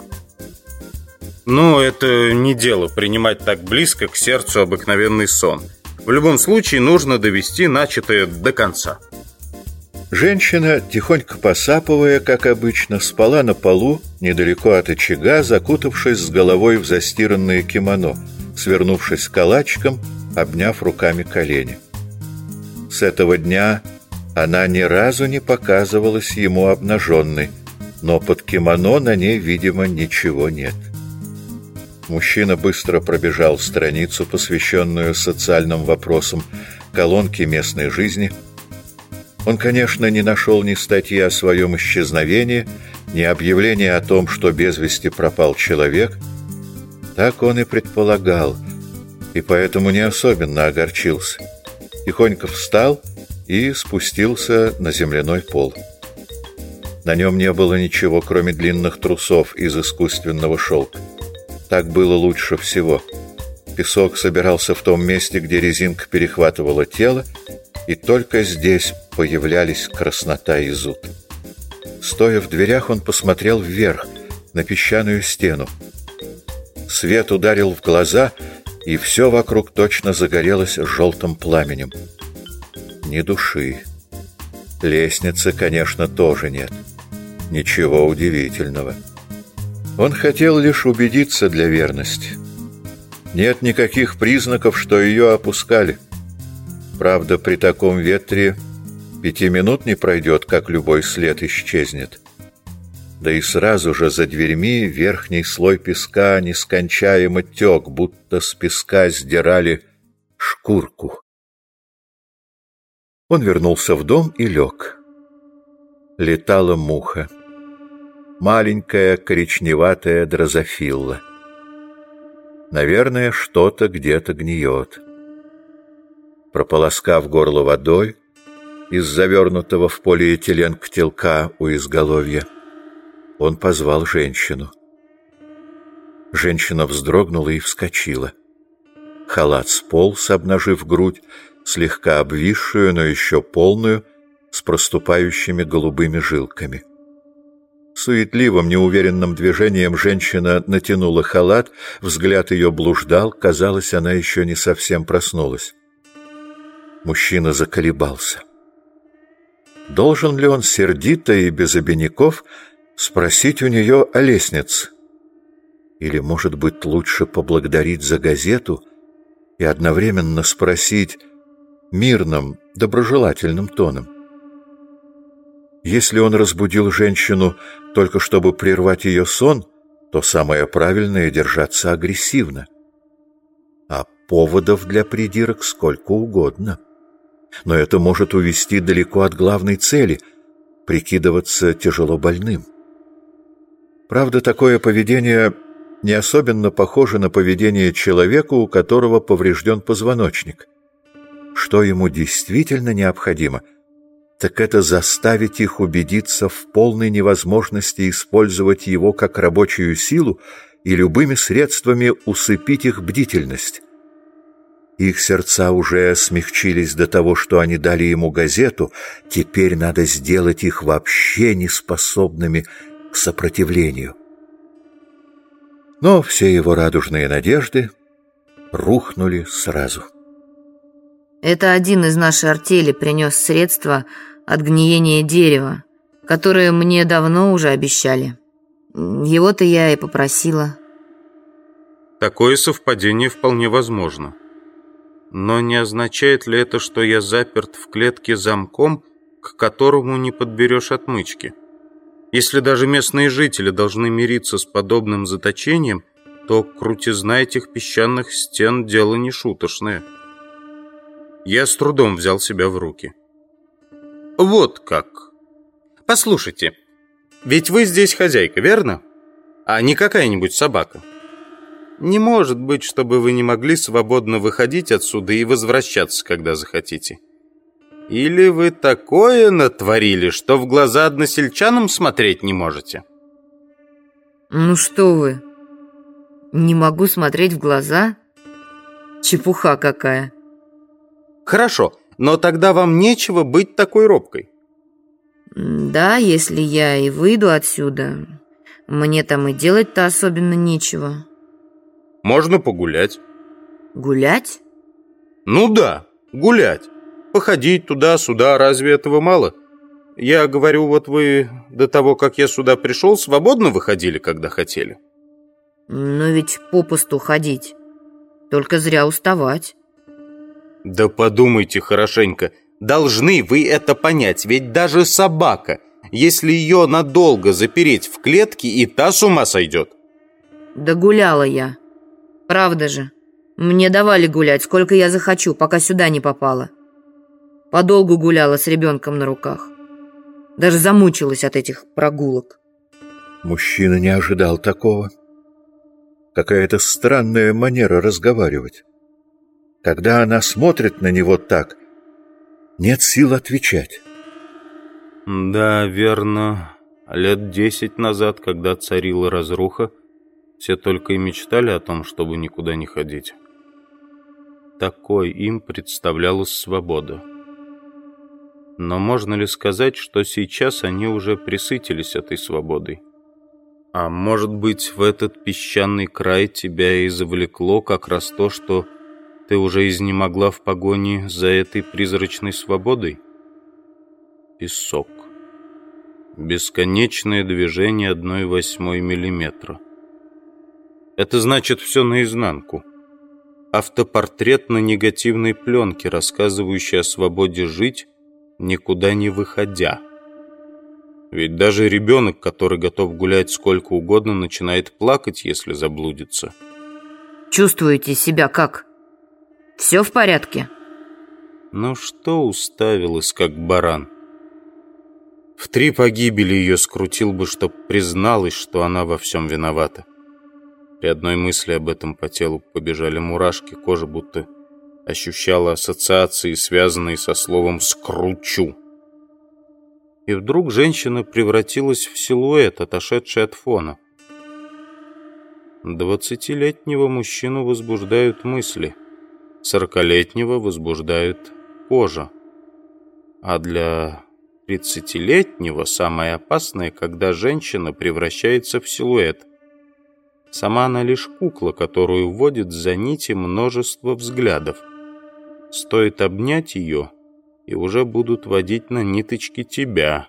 Но это не дело принимать так близко к сердцу обыкновенный сон. В любом случае нужно довести начатое до конца. Женщина, тихонько посапывая, как обычно, спала на полу недалеко от очага, закутавшись с головой в застиранное кимоно, свернувшись калачиком, обняв руками колени. С этого дня она ни разу не показывалась ему обнаженной, но под кимоно на ней, видимо, ничего нет. Мужчина быстро пробежал страницу, посвященную социальным вопросам, колонки местной жизни. Он, конечно, не нашел ни статьи о своем исчезновении, ни объявления о том, что без вести пропал человек. Так он и предполагал, и поэтому не особенно огорчился. Тихонько встал и спустился на земляной пол. На нем не было ничего, кроме длинных трусов из искусственного шелка. Так было лучше всего. Песок собирался в том месте, где резинка перехватывала тело, и только здесь появлялись краснота и зуд. Стоя в дверях, он посмотрел вверх, на песчаную стену. Свет ударил в глаза, и все вокруг точно загорелось желтым пламенем. Ни души. Лестницы, конечно, тоже нет. Ничего удивительного. Он хотел лишь убедиться для верности. Нет никаких признаков, что ее опускали. Правда, при таком ветре 5 минут не пройдет, как любой след исчезнет. Да и сразу же за дверьми верхний слой песка нескончаемо тек, будто с песка сдирали шкурку. Он вернулся в дом и лег. Летала муха. Маленькая коричневатая дрозофилла. Наверное, что-то где-то гниет. Прополоскав горло водой из завернутого в полиэтилен котелка у изголовья, он позвал женщину. Женщина вздрогнула и вскочила. Халат сполз, обнажив грудь, слегка обвисшую, но еще полную, с проступающими голубыми жилками. Суетливым, неуверенным движением женщина натянула халат, взгляд ее блуждал, казалось, она еще не совсем проснулась. Мужчина заколебался. Должен ли он сердито и без обиняков спросить у нее о лестнице? Или, может быть, лучше поблагодарить за газету и одновременно спросить мирным, доброжелательным тоном? Если он разбудил женщину только чтобы прервать ее сон, то самое правильное — держаться агрессивно. А поводов для придирок сколько угодно. Но это может увести далеко от главной цели — прикидываться тяжело больным. Правда, такое поведение не особенно похоже на поведение человека, у которого поврежден позвоночник. Что ему действительно необходимо, так это заставить их убедиться в полной невозможности использовать его как рабочую силу и любыми средствами усыпить их бдительность. Их сердца уже смягчились до того, что они дали ему газету, теперь надо сделать их вообще неспособными к сопротивлению. Но все его радужные надежды рухнули сразу. Это один из нашей артели принес средства от гниения дерева, которые мне давно уже обещали. Его-то я и попросила. Такое совпадение вполне возможно. Но не означает ли это, что я заперт в клетке замком, к которому не подберешь отмычки? Если даже местные жители должны мириться с подобным заточением, то крутизна этих песчаных стен – дело не шуточное. Я с трудом взял себя в руки. Вот как. Послушайте, ведь вы здесь хозяйка, верно? А не какая-нибудь собака. Не может быть, чтобы вы не могли свободно выходить отсюда и возвращаться, когда захотите. Или вы такое натворили, что в глаза односельчанам смотреть не можете? Ну что вы, не могу смотреть в глаза? Чепуха какая. Хорошо, но тогда вам нечего быть такой робкой. Да, если я и выйду отсюда, мне там и делать-то особенно нечего. Можно погулять. Гулять? Ну да, гулять. Походить туда-сюда, разве этого мало? Я говорю, вот вы до того, как я сюда пришел, свободно выходили, когда хотели? Но ведь попусту ходить, только зря уставать. Да подумайте хорошенько. Должны вы это понять, ведь даже собака, если ее надолго запереть в клетке, и та с ума сойдет. Да гуляла я. Правда же. Мне давали гулять, сколько я захочу, пока сюда не попала. Подолгу гуляла с ребенком на руках. Даже замучилась от этих прогулок. Мужчина не ожидал такого. Какая-то странная манера разговаривать. Когда она смотрит на него так, нет сил отвечать. Да, верно. Лет 10 назад, когда царила разруха, все только и мечтали о том, чтобы никуда не ходить. Такой им представлялась свобода. Но можно ли сказать, что сейчас они уже пресытились этой свободой? А может быть, в этот песчаный край тебя и завлекло как раз то, что ты уже изнемогла в погоне за этой призрачной свободой? Песок. Бесконечное движение 1/8 миллиметра. Это значит все наизнанку. Автопортрет на негативной пленке, рассказывающий о свободе жить, никуда не выходя. Ведь даже ребенок, который готов гулять сколько угодно, начинает плакать, если заблудится. Чувствуете себя как? Все в порядке? Ну что уставилась, как баран? В 3 погибели ее скрутил бы, чтоб призналась, что она во всем виновата. При одной мысли об этом по телу побежали мурашки, кожа будто ощущала ассоциации, связанные со словом «скручу». И вдруг женщина превратилась в силуэт, отошедший от фона. 20-летнего мужчину возбуждают мысли, 40-летнего возбуждает кожа. А для 30-летнего самое опасное, когда женщина превращается в силуэт. Сама она лишь кукла, которую вводит за нити множество взглядов. Стоит обнять ее, и уже будут водить на ниточки тебя.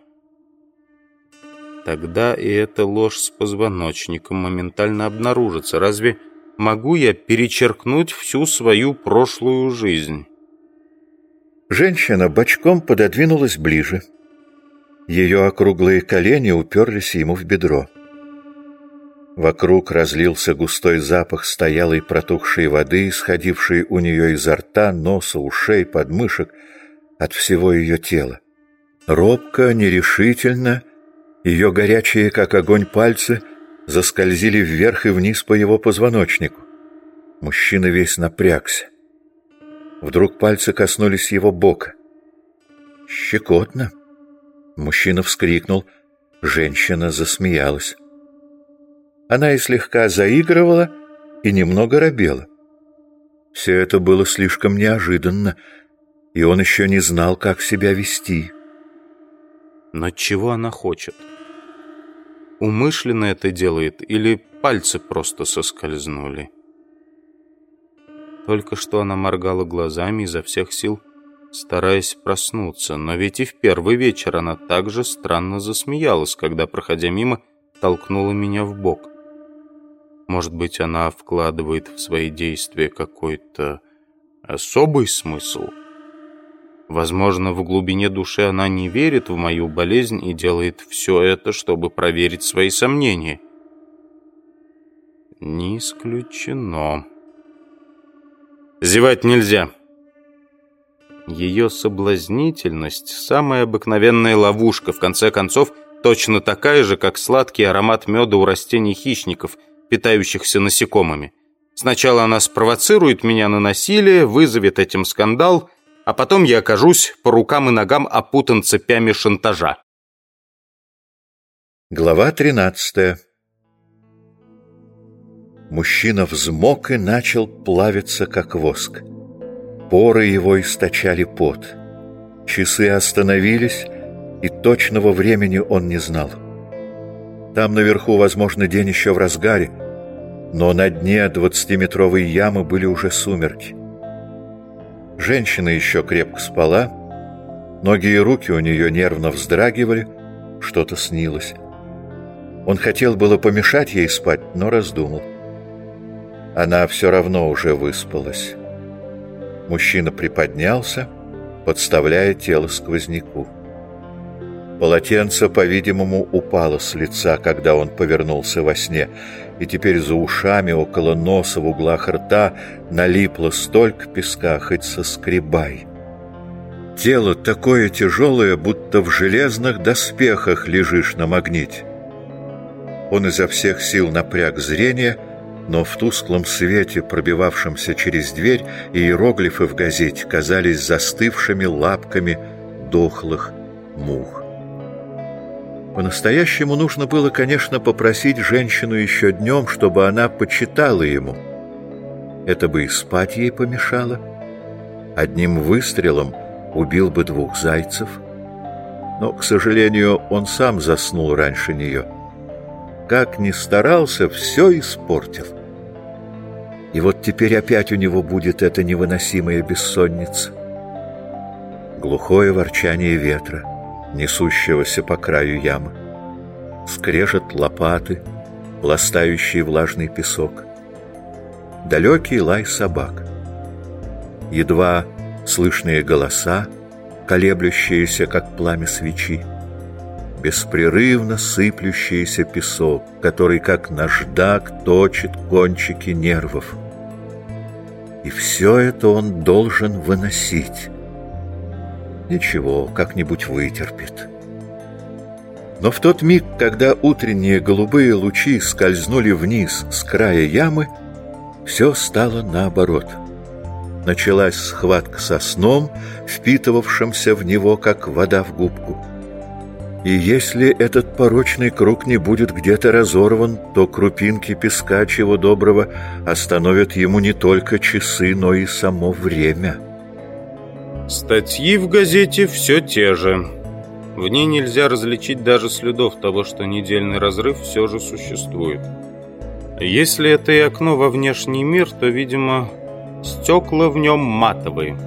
Тогда и эта ложь с позвоночником моментально обнаружится. Разве могу я перечеркнуть всю свою прошлую жизнь? Женщина бочком пододвинулась ближе. Ее округлые колени уперлись ему в бедро. Вокруг разлился густой запах стоялой протухшей воды, исходившей у нее изо рта, носа, ушей, подмышек, от всего ее тела. Робко, нерешительно, ее горячие, как огонь, пальцы заскользили вверх и вниз по его позвоночнику. Мужчина весь напрягся. Вдруг пальцы коснулись его бока. Щекотно. Мужчина вскрикнул. Женщина засмеялась. Она и слегка заигрывала, и немного робела. Все это было слишком неожиданно, и он еще не знал, как себя вести. Но чего она хочет? Умышленно это делает или пальцы просто соскользнули? Только что она моргала глазами изо всех сил, стараясь проснуться, но ведь и в первый вечер она также странно засмеялась, когда, проходя мимо, толкнула меня в бок. Может быть, она вкладывает в свои действия какой-то особый смысл? Возможно, в глубине души она не верит в мою болезнь и делает все это, чтобы проверить свои сомнения. Не исключено. Зевать нельзя. Ее соблазнительность — самая обыкновенная ловушка, в конце концов, точно такая же, как сладкий аромат меда у растений-хищников, питающихся насекомыми. Сначала она спровоцирует меня на насилие, вызовет этим скандал, а потом я окажусь по рукам и ногам опутан цепями шантажа. Глава 13. Мужчина взмок и начал плавиться, как воск. Поры его источали пот. Часы остановились, и точного времени он не знал. Там наверху, возможно, день еще в разгаре, но на дне 20-метровой ямы были уже сумерки. Женщина еще крепко спала, ноги и руки у нее нервно вздрагивали, что-то снилось. Он хотел было помешать ей спать, но раздумал. Она все равно уже выспалась. Мужчина приподнялся, подставляя тело сквозняку. Полотенце, по-видимому, упало с лица, когда он повернулся во сне, и теперь за ушами, около носа, в углах рта налипло столько песка, хоть соскребай. Тело такое тяжелое, будто в железных доспехах лежишь на магните. Он изо всех сил напряг зрение, но в тусклом свете, пробивавшемся через дверь, иероглифы в газете казались застывшими лапками дохлых мух. По-настоящему нужно было, конечно, попросить женщину еще днем, чтобы она почитала ему. Это бы и спать ей помешало. Одним выстрелом убил бы 2 зайцев. Но, к сожалению, он сам заснул раньше нее. Как ни старался, все испортил. И вот теперь опять у него будет эта невыносимая бессонница. Глухое ворчание ветра, несущегося по краю ямы, скрежет лопаты, пластающий влажный песок, далекий лай собак, едва слышные голоса, колеблющиеся, как пламя свечи, беспрерывно сыплющийся песок, который, как наждак, точит кончики нервов. И все это он должен выносить. Ничего, как-нибудь вытерпит. Но в тот миг, когда утренние голубые лучи скользнули вниз с края ямы, все стало наоборот. Началась схватка со сном, впитывавшимся в него, как вода в губку. И если этот порочный круг не будет где-то разорван, то крупинки песка, чего доброго, остановят ему не только часы, но и само время. Статьи в газете все те же. В ней нельзя различить даже следов того, что недельный разрыв все же существует. Если это и окно во внешний мир, то, видимо, стекла в нем матовые.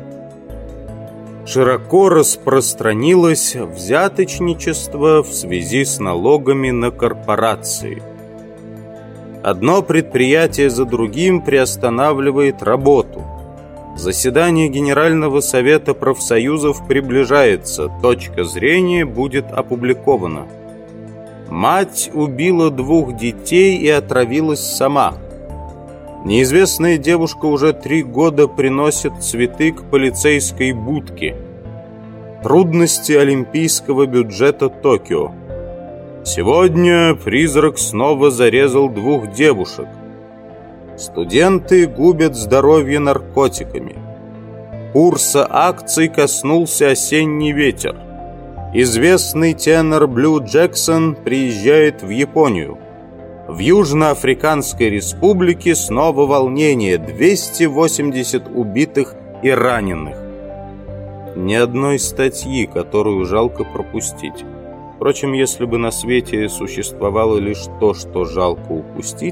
Широко распространилось взяточничество в связи с налогами на корпорации. Одно предприятие за другим приостанавливает работу. Заседание Генерального совета профсоюзов приближается. Точка зрения будет опубликована. Мать убила 2 детей и отравилась сама. Неизвестная девушка уже 3 года приносит цветы к полицейской будке. Трудности олимпийского бюджета Токио. Сегодня призрак снова зарезал 2 девушек. Студенты губят здоровье наркотиками. Курса акций коснулся осенний ветер. Известный тенор Блю Джексон приезжает в Японию. В Южноафриканской республике снова волнение, 280 убитых и раненых. Ни одной статьи, которую жалко пропустить. Впрочем, если бы на свете существовало лишь то, что жалко упустить,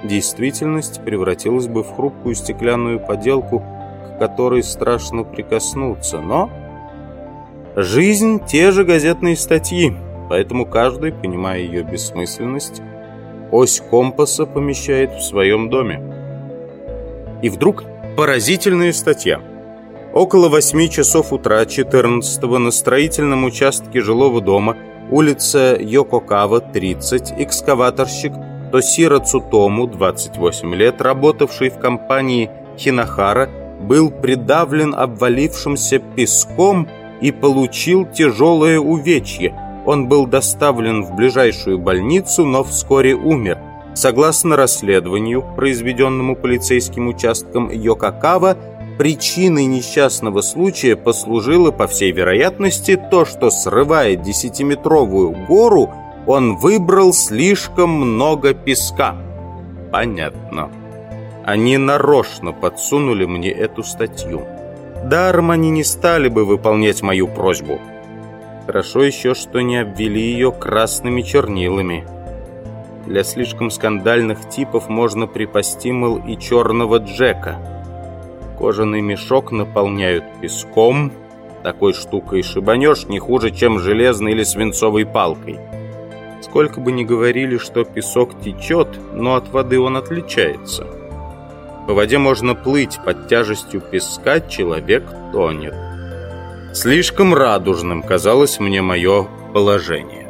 действительность превратилась бы в хрупкую стеклянную поделку, к которой страшно прикоснуться. Но жизнь — те же газетные статьи, поэтому каждый, понимая ее бессмысленность, ось компаса помещает в своем доме. И вдруг поразительная статья. Около 8 часов утра 14-го на строительном участке жилого дома, улица Йококава, 30, экскаваторщик Тосиро Цутому, 28 лет, работавший в компании Хинахара, был придавлен обвалившимся песком и получил тяжелое увечье. Он был доставлен в ближайшую больницу, но вскоре умер. Согласно расследованию, произведенному полицейским участком Йококава, причиной несчастного случая послужило, по всей вероятности, то, что, срывая 10-метровую гору, он выбрал слишком много песка. Понятно. Они нарочно подсунули мне эту статью. Даром они не стали бы выполнять мою просьбу. Хорошо еще, что не обвели ее красными чернилами. Для слишком скандальных типов можно припасти, мол, и черного Джека. Кожаный мешок наполняют песком. Такой штукой шибанешь не хуже, чем железной или свинцовой палкой. Сколько бы ни говорили, что песок течет, но от воды он отличается. По воде можно плыть, под тяжестью песка человек тонет. Слишком радужным казалось мне мое положение.